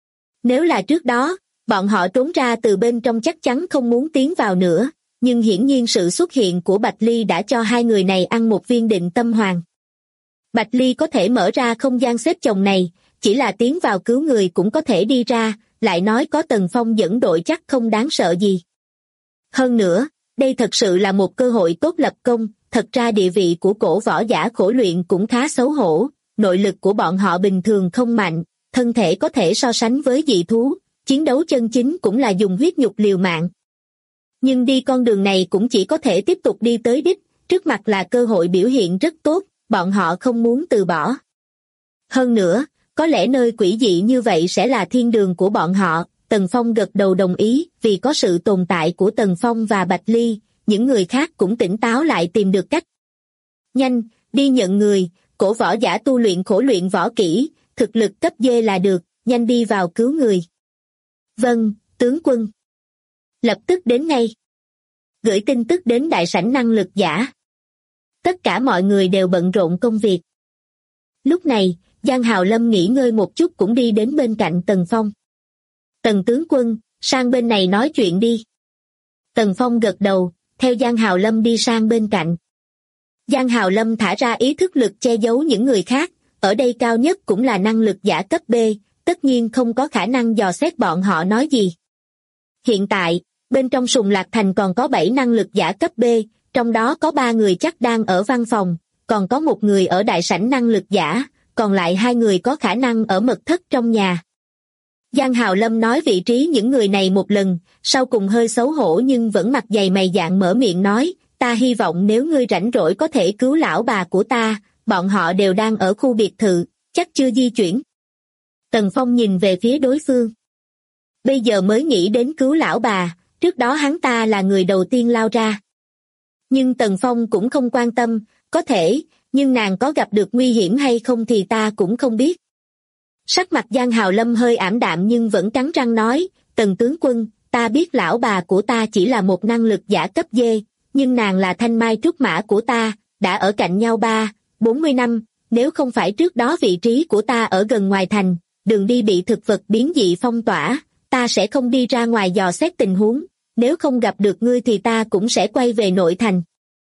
Nếu là trước đó, bọn họ trốn ra từ bên trong chắc chắn không muốn tiến vào nữa, nhưng hiển nhiên sự xuất hiện của Bạch Ly đã cho hai người này ăn một viên định tâm hoàn. Bạch Ly có thể mở ra không gian xếp chồng này, chỉ là tiến vào cứu người cũng có thể đi ra, lại nói có Tần Phong dẫn đội chắc không đáng sợ gì. Hơn nữa, đây thật sự là một cơ hội tốt lập công, thật ra địa vị của cổ võ giả khổ luyện cũng khá xấu hổ, nội lực của bọn họ bình thường không mạnh, thân thể có thể so sánh với dị thú, chiến đấu chân chính cũng là dùng huyết nhục liều mạng. Nhưng đi con đường này cũng chỉ có thể tiếp tục đi tới đích, trước mặt là cơ hội biểu hiện rất tốt, bọn họ không muốn từ bỏ. Hơn nữa, có lẽ nơi quỷ dị như vậy sẽ là thiên đường của bọn họ, Tần Phong gật đầu đồng ý, vì có sự tồn tại của Tần Phong và Bạch Ly, những người khác cũng tỉnh táo lại tìm được cách. Nhanh, đi nhận người, cổ võ giả tu luyện khổ luyện võ kỹ, thực lực cấp D là được, nhanh đi vào cứu người. Vâng, tướng quân. Lập tức đến ngay. Gửi tin tức đến đại sảnh năng lực giả. Tất cả mọi người đều bận rộn công việc. Lúc này, Giang Hào Lâm nghỉ ngơi một chút cũng đi đến bên cạnh Tần Phong. Tần tướng quân, sang bên này nói chuyện đi. Tần Phong gật đầu, theo Giang Hào Lâm đi sang bên cạnh. Giang Hào Lâm thả ra ý thức lực che giấu những người khác, ở đây cao nhất cũng là năng lực giả cấp B, tất nhiên không có khả năng dò xét bọn họ nói gì. Hiện tại, bên trong Sùng Lạc Thành còn có 7 năng lực giả cấp B, trong đó có 3 người chắc đang ở văn phòng, còn có một người ở đại sảnh năng lực giả, còn lại 2 người có khả năng ở mật thất trong nhà. Giang Hào Lâm nói vị trí những người này một lần, sau cùng hơi xấu hổ nhưng vẫn mặt dày mày dạn mở miệng nói, ta hy vọng nếu ngươi rảnh rỗi có thể cứu lão bà của ta, bọn họ đều đang ở khu biệt thự, chắc chưa di chuyển. Tần Phong nhìn về phía đối phương. Bây giờ mới nghĩ đến cứu lão bà, trước đó hắn ta là người đầu tiên lao ra. Nhưng Tần Phong cũng không quan tâm, có thể, nhưng nàng có gặp được nguy hiểm hay không thì ta cũng không biết. Sắc mặt Giang Hào Lâm hơi ảm đạm nhưng vẫn cắn răng nói, Tần tướng quân, ta biết lão bà của ta chỉ là một năng lực giả cấp D, nhưng nàng là thanh mai trúc mã của ta, đã ở cạnh nhau 40 năm, nếu không phải trước đó vị trí của ta ở gần ngoài thành, đường đi bị thực vật biến dị phong tỏa, ta sẽ không đi ra ngoài dò xét tình huống, nếu không gặp được ngươi thì ta cũng sẽ quay về nội thành.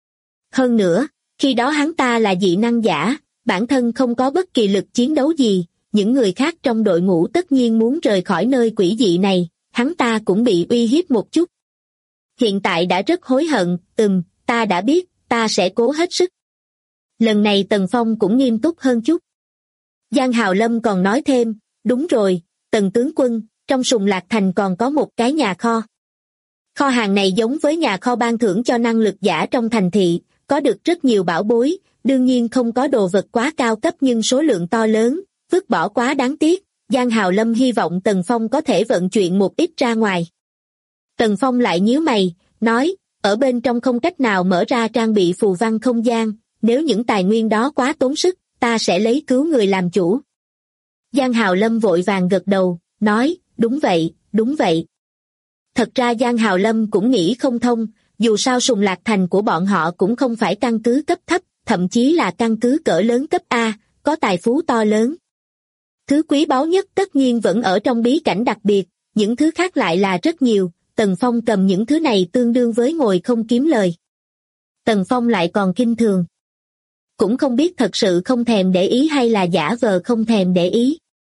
Hơn nữa, khi đó hắn ta là dị năng giả, bản thân không có bất kỳ lực chiến đấu gì, những người khác trong đội ngũ tất nhiên muốn rời khỏi nơi quỷ dị này, hắn ta cũng bị uy hiếp một chút. Hiện tại đã rất hối hận, ta đã biết, ta sẽ cố hết sức. Lần này Tần Phong cũng nghiêm túc hơn chút. Giang Hào Lâm còn nói thêm, đúng rồi, Tần tướng quân, trong Sùng Lạc Thành còn có một cái nhà kho. Kho hàng này giống với nhà kho ban thưởng cho năng lực giả trong thành thị, có được rất nhiều bảo bối, đương nhiên không có đồ vật quá cao cấp nhưng số lượng to lớn, vứt bỏ quá đáng tiếc. Giang Hào Lâm hy vọng Tần Phong có thể vận chuyển một ít ra ngoài. Tần Phong lại nhíu mày, nói, ở bên trong không cách nào mở ra trang bị phù văn không gian, nếu những tài nguyên đó quá tốn sức, ta sẽ lấy cứu người làm chủ. Giang Hào Lâm vội vàng gật đầu, nói, đúng vậy, đúng vậy. Thật ra Giang Hào Lâm cũng nghĩ không thông, dù sao Sùng Lạc Thành của bọn họ cũng không phải căn cứ cấp thấp, thậm chí là căn cứ cỡ lớn cấp A, có tài phú to lớn. Thứ quý báu nhất tất nhiên vẫn ở trong bí cảnh đặc biệt, những thứ khác lại là rất nhiều, Tần Phong cầm những thứ này tương đương với ngồi không kiếm lời. Tần Phong lại còn kinh thường. Cũng không biết thật sự không thèm để ý hay là giả vờ không thèm để ý.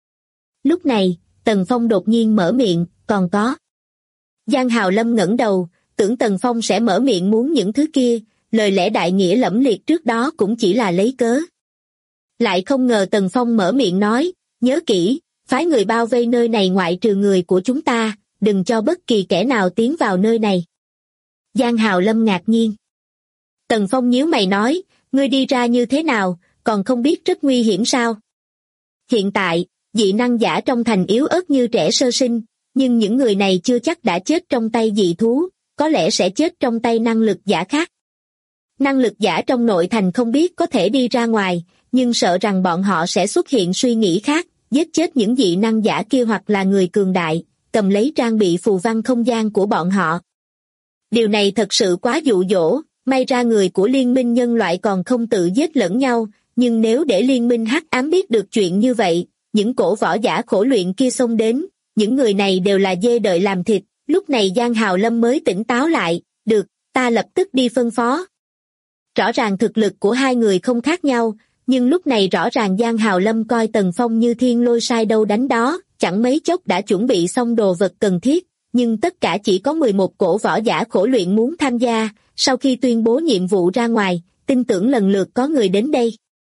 Lúc này, Tần Phong đột nhiên mở miệng, còn có. Giang Hào Lâm ngẩng đầu, tưởng Tần Phong sẽ mở miệng muốn những thứ kia, lời lẽ đại nghĩa lẫm liệt trước đó cũng chỉ là lấy cớ. Lại không ngờ Tần Phong mở miệng nói, nhớ kỹ, phái người bao vây nơi này ngoại trừ người của chúng ta, đừng cho bất kỳ kẻ nào tiến vào nơi này. Giang Hào Lâm ngạc nhiên. Tần Phong nhíu mày nói, ngươi đi ra như thế nào, còn không biết rất nguy hiểm sao? Hiện tại, dị năng giả trong thành yếu ớt như trẻ sơ sinh, nhưng những người này chưa chắc đã chết trong tay dị thú, có lẽ sẽ chết trong tay năng lực giả khác. Năng lực giả trong nội thành không biết có thể đi ra ngoài, nhưng sợ rằng bọn họ sẽ xuất hiện suy nghĩ khác, giết chết những dị năng giả kia hoặc là người cường đại, cầm lấy trang bị phù văn không gian của bọn họ. Điều này thật sự quá dụ dỗ, may ra người của liên minh nhân loại còn không tự giết lẫn nhau, nhưng nếu để liên minh hắc ám biết được chuyện như vậy, những cổ võ giả khổ luyện kia xông đến, những người này đều là dê đợi làm thịt. Lúc này Giang Hào Lâm mới tỉnh táo lại, được, ta lập tức đi phân phó. Rõ ràng thực lực của hai người không khác nhau, nhưng lúc này rõ ràng Giang Hào Lâm coi Tần Phong như thiên lôi sai đâu đánh đó, chẳng mấy chốc đã chuẩn bị xong đồ vật cần thiết, nhưng tất cả chỉ có 11 cổ võ giả khổ luyện muốn tham gia, sau khi tuyên bố nhiệm vụ ra ngoài, tin tưởng lần lượt có người đến đây.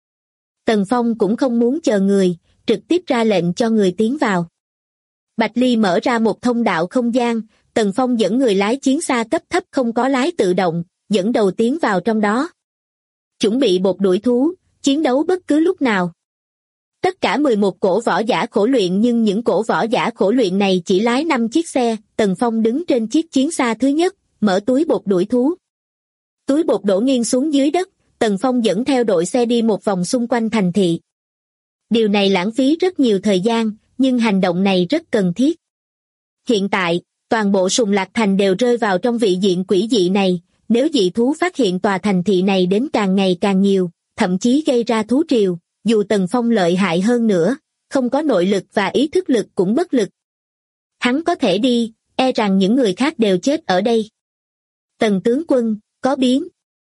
Tần Phong cũng không muốn chờ người, trực tiếp ra lệnh cho người tiến vào. Bạch Ly mở ra một thông đạo không gian, Tần Phong dẫn người lái chiến xa cấp thấp không có lái tự động, dẫn đầu tiến vào trong đó. Chuẩn bị bột đuổi thú, chiến đấu bất cứ lúc nào. Tất cả 11 cổ võ giả khổ luyện nhưng những cổ võ giả khổ luyện này chỉ lái 5 chiếc xe, Tần Phong đứng trên chiếc chiến xa thứ nhất, mở túi bột đuổi thú. Túi bột đổ nghiêng xuống dưới đất, Tần Phong dẫn theo đội xe đi một vòng xung quanh thành thị. Điều này lãng phí rất nhiều thời gian, nhưng hành động này rất cần thiết. Hiện tại, toàn bộ Sùng Lạc Thành đều rơi vào trong vị diện quỷ dị này, nếu dị thú phát hiện tòa thành thị này đến càng ngày càng nhiều, thậm chí gây ra thú triều, dù Tần Phong lợi hại hơn nữa, không có nội lực và ý thức lực cũng bất lực. Hắn có thể đi, e rằng những người khác đều chết ở đây. Tần tướng quân, có biến.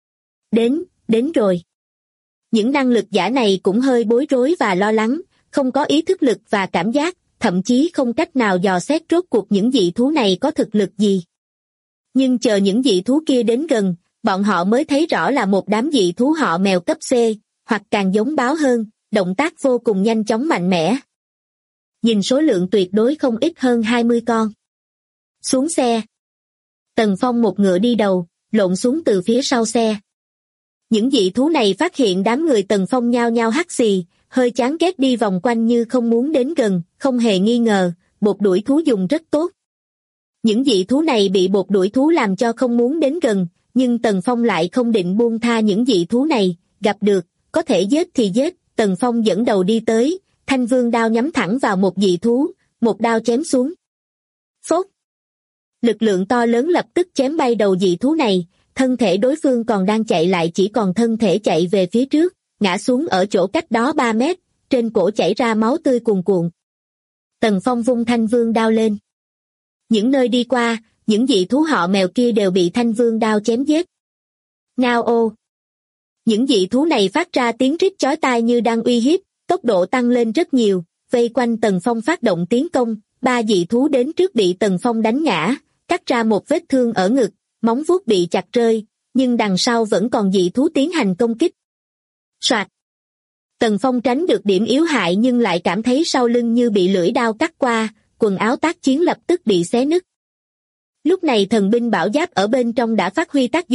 Đến rồi. Những năng lực giả này cũng hơi bối rối và lo lắng, không có ý thức lực và cảm giác, thậm chí không cách nào dò xét rốt cuộc những dị thú này có thực lực gì. Nhưng chờ những dị thú kia đến gần, bọn họ mới thấy rõ là một đám dị thú họ mèo cấp C, hoặc càng giống báo hơn, động tác vô cùng nhanh chóng mạnh mẽ. Nhìn số lượng tuyệt đối không ít hơn 20 con. Xuống xe. Tần Phong một ngựa đi đầu, lộn xuống từ phía sau xe. Những dị thú này phát hiện đám người Tần Phong nhao nhao hắt xì, hơi chán ghét đi vòng quanh như không muốn đến gần, không hề nghi ngờ, bột đuổi thú dùng rất tốt. Những dị thú này bị bột đuổi thú làm cho không muốn đến gần, nhưng Tần Phong lại không định buông tha những dị thú này, gặp được, có thể giết thì giết, Tần Phong dẫn đầu đi tới, Thanh Vương đao nhắm thẳng vào một dị thú, một đao chém xuống. Phốt! Lực lượng to lớn lập tức chém bay đầu dị thú này, thân thể đối phương còn đang chạy lại chỉ còn thân thể chạy về phía trước, ngã xuống ở chỗ cách đó 3 mét, trên cổ chảy ra máu tươi cuồn cuộn. Tần Phong vung Thanh Vương đao lên. Những nơi đi qua, những dị thú họ mèo kia đều bị Thanh Vương đao chém giết. Ngao ô! Những dị thú này phát ra tiếng rít chói tai như đang uy hiếp, tốc độ tăng lên rất nhiều, vây quanh Tần Phong phát động tiến công, 3 dị thú đến trước bị Tần Phong đánh ngã, cắt ra một vết thương ở ngực, móng vuốt bị chặt rơi, nhưng đằng sau vẫn còn dị thú tiến hành công kích. Soạt! Tần Phong tránh được điểm yếu hại nhưng lại cảm thấy sau lưng như bị lưỡi đao cắt qua, quần áo tác chiến lập tức bị xé nứt. Lúc này thần binh bảo giáp ở bên trong đã phát huy tác dụng,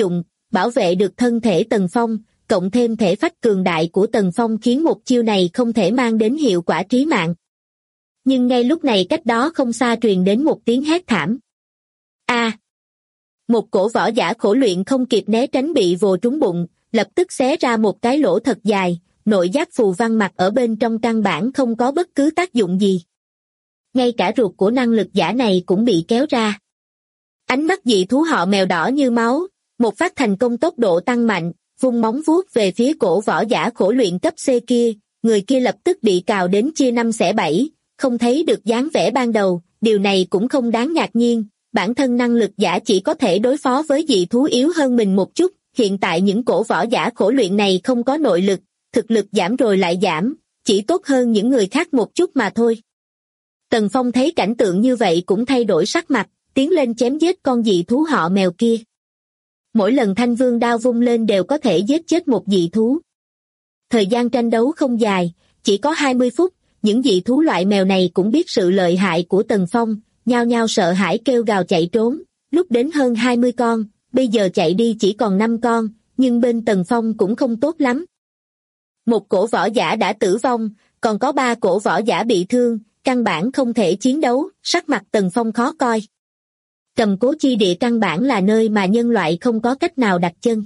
bảo vệ được thân thể Tần Phong, cộng thêm thể phách cường đại của Tần Phong khiến một chiêu này không thể mang đến hiệu quả trí mạng. Nhưng ngay lúc này cách đó không xa truyền đến một tiếng hét thảm. A! Một cổ võ giả khổ luyện không kịp né tránh bị vồ trúng bụng, lập tức xé ra một cái lỗ thật dài, nội giáp phù văn mặt ở bên trong căn bản không có bất cứ tác dụng gì. Ngay cả ruột của năng lực giả này cũng bị kéo ra. Ánh mắt dị thú họ mèo đỏ như máu, một phát thành công tốc độ tăng mạnh, vung móng vuốt về phía cổ võ giả khổ luyện cấp C kia, người kia lập tức bị cào đến chia 5 xẻ 7, không thấy được dáng vẻ ban đầu, điều này cũng không đáng ngạc nhiên, bản thân năng lực giả chỉ có thể đối phó với dị thú yếu hơn mình một chút, hiện tại những cổ võ giả khổ luyện này không có nội lực, thực lực giảm rồi lại giảm, chỉ tốt hơn những người khác một chút mà thôi. Tần Phong thấy cảnh tượng như vậy cũng thay đổi sắc mặt, tiến lên chém giết con dị thú họ mèo kia. Mỗi lần Thanh Vương đao vung lên đều có thể giết chết một dị thú. Thời gian tranh đấu không dài, chỉ có 20 phút, những dị thú loại mèo này cũng biết sự lợi hại của Tần Phong, nhao nhao sợ hãi kêu gào chạy trốn, lúc đến hơn 20 con, bây giờ chạy đi chỉ còn 5 con, nhưng bên Tần Phong cũng không tốt lắm. Một cổ võ giả đã tử vong, còn có 3 cổ võ giả bị thương, căn bản không thể chiến đấu, sắc mặt Tần Phong khó coi. Cầm Cố chi địa căn bản là nơi mà nhân loại không có cách nào đặt chân.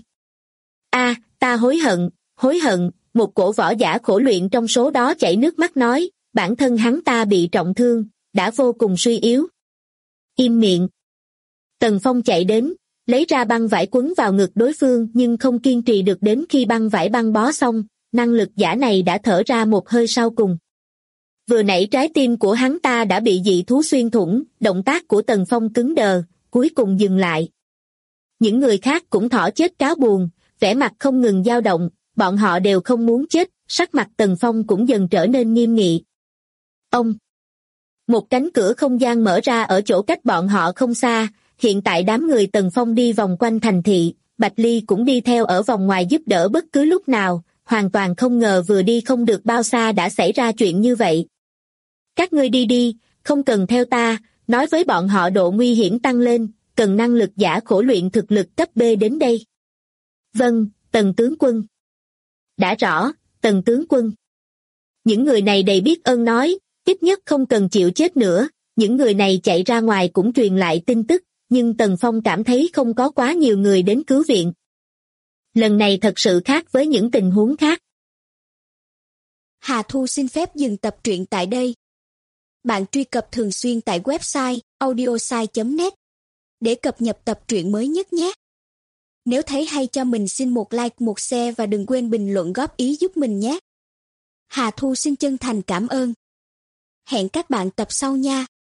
Ta hối hận, một cổ võ giả khổ luyện trong số đó chảy nước mắt nói, bản thân hắn ta bị trọng thương, đã vô cùng suy yếu. Im miệng. Tần Phong chạy đến, lấy ra băng vải quấn vào ngực đối phương nhưng không kiên trì được đến khi băng vải băng bó xong, năng lực giả này đã thở ra một hơi sau cùng. Vừa nãy trái tim của hắn ta đã bị dị thú xuyên thủng, động tác của Tần Phong cứng đờ, cuối cùng dừng lại. Những người khác cũng thỏ chết cáo buồn, vẻ mặt không ngừng dao động, bọn họ đều không muốn chết, sắc mặt Tần Phong cũng dần trở nên nghiêm nghị. Ông! Một cánh cửa không gian mở ra ở chỗ cách bọn họ không xa, hiện tại đám người Tần Phong đi vòng quanh thành thị, Bạch Ly cũng đi theo ở vòng ngoài giúp đỡ bất cứ lúc nào, hoàn toàn không ngờ vừa đi không được bao xa đã xảy ra chuyện như vậy. Các ngươi đi đi, không cần theo ta, nói với bọn họ độ nguy hiểm tăng lên, cần năng lực giả khổ luyện thực lực cấp B đến đây. Vâng, Tần tướng quân. Đã rõ, Tần tướng quân. Những người này đầy biết ơn nói, ít nhất không cần chịu chết nữa, những người này chạy ra ngoài cũng truyền lại tin tức, nhưng Tần Phong cảm thấy không có quá nhiều người đến cứu viện. Lần này thật sự khác với những tình huống khác. Hà Thu xin phép dừng tập truyện tại đây. Bạn truy cập thường xuyên tại website audiosai.net để cập nhật tập truyện mới nhất nhé. Nếu thấy hay cho mình xin một like, một share và đừng quên bình luận góp ý giúp mình nhé. Hà Thu xin chân thành cảm ơn. Hẹn các bạn tập sau nha.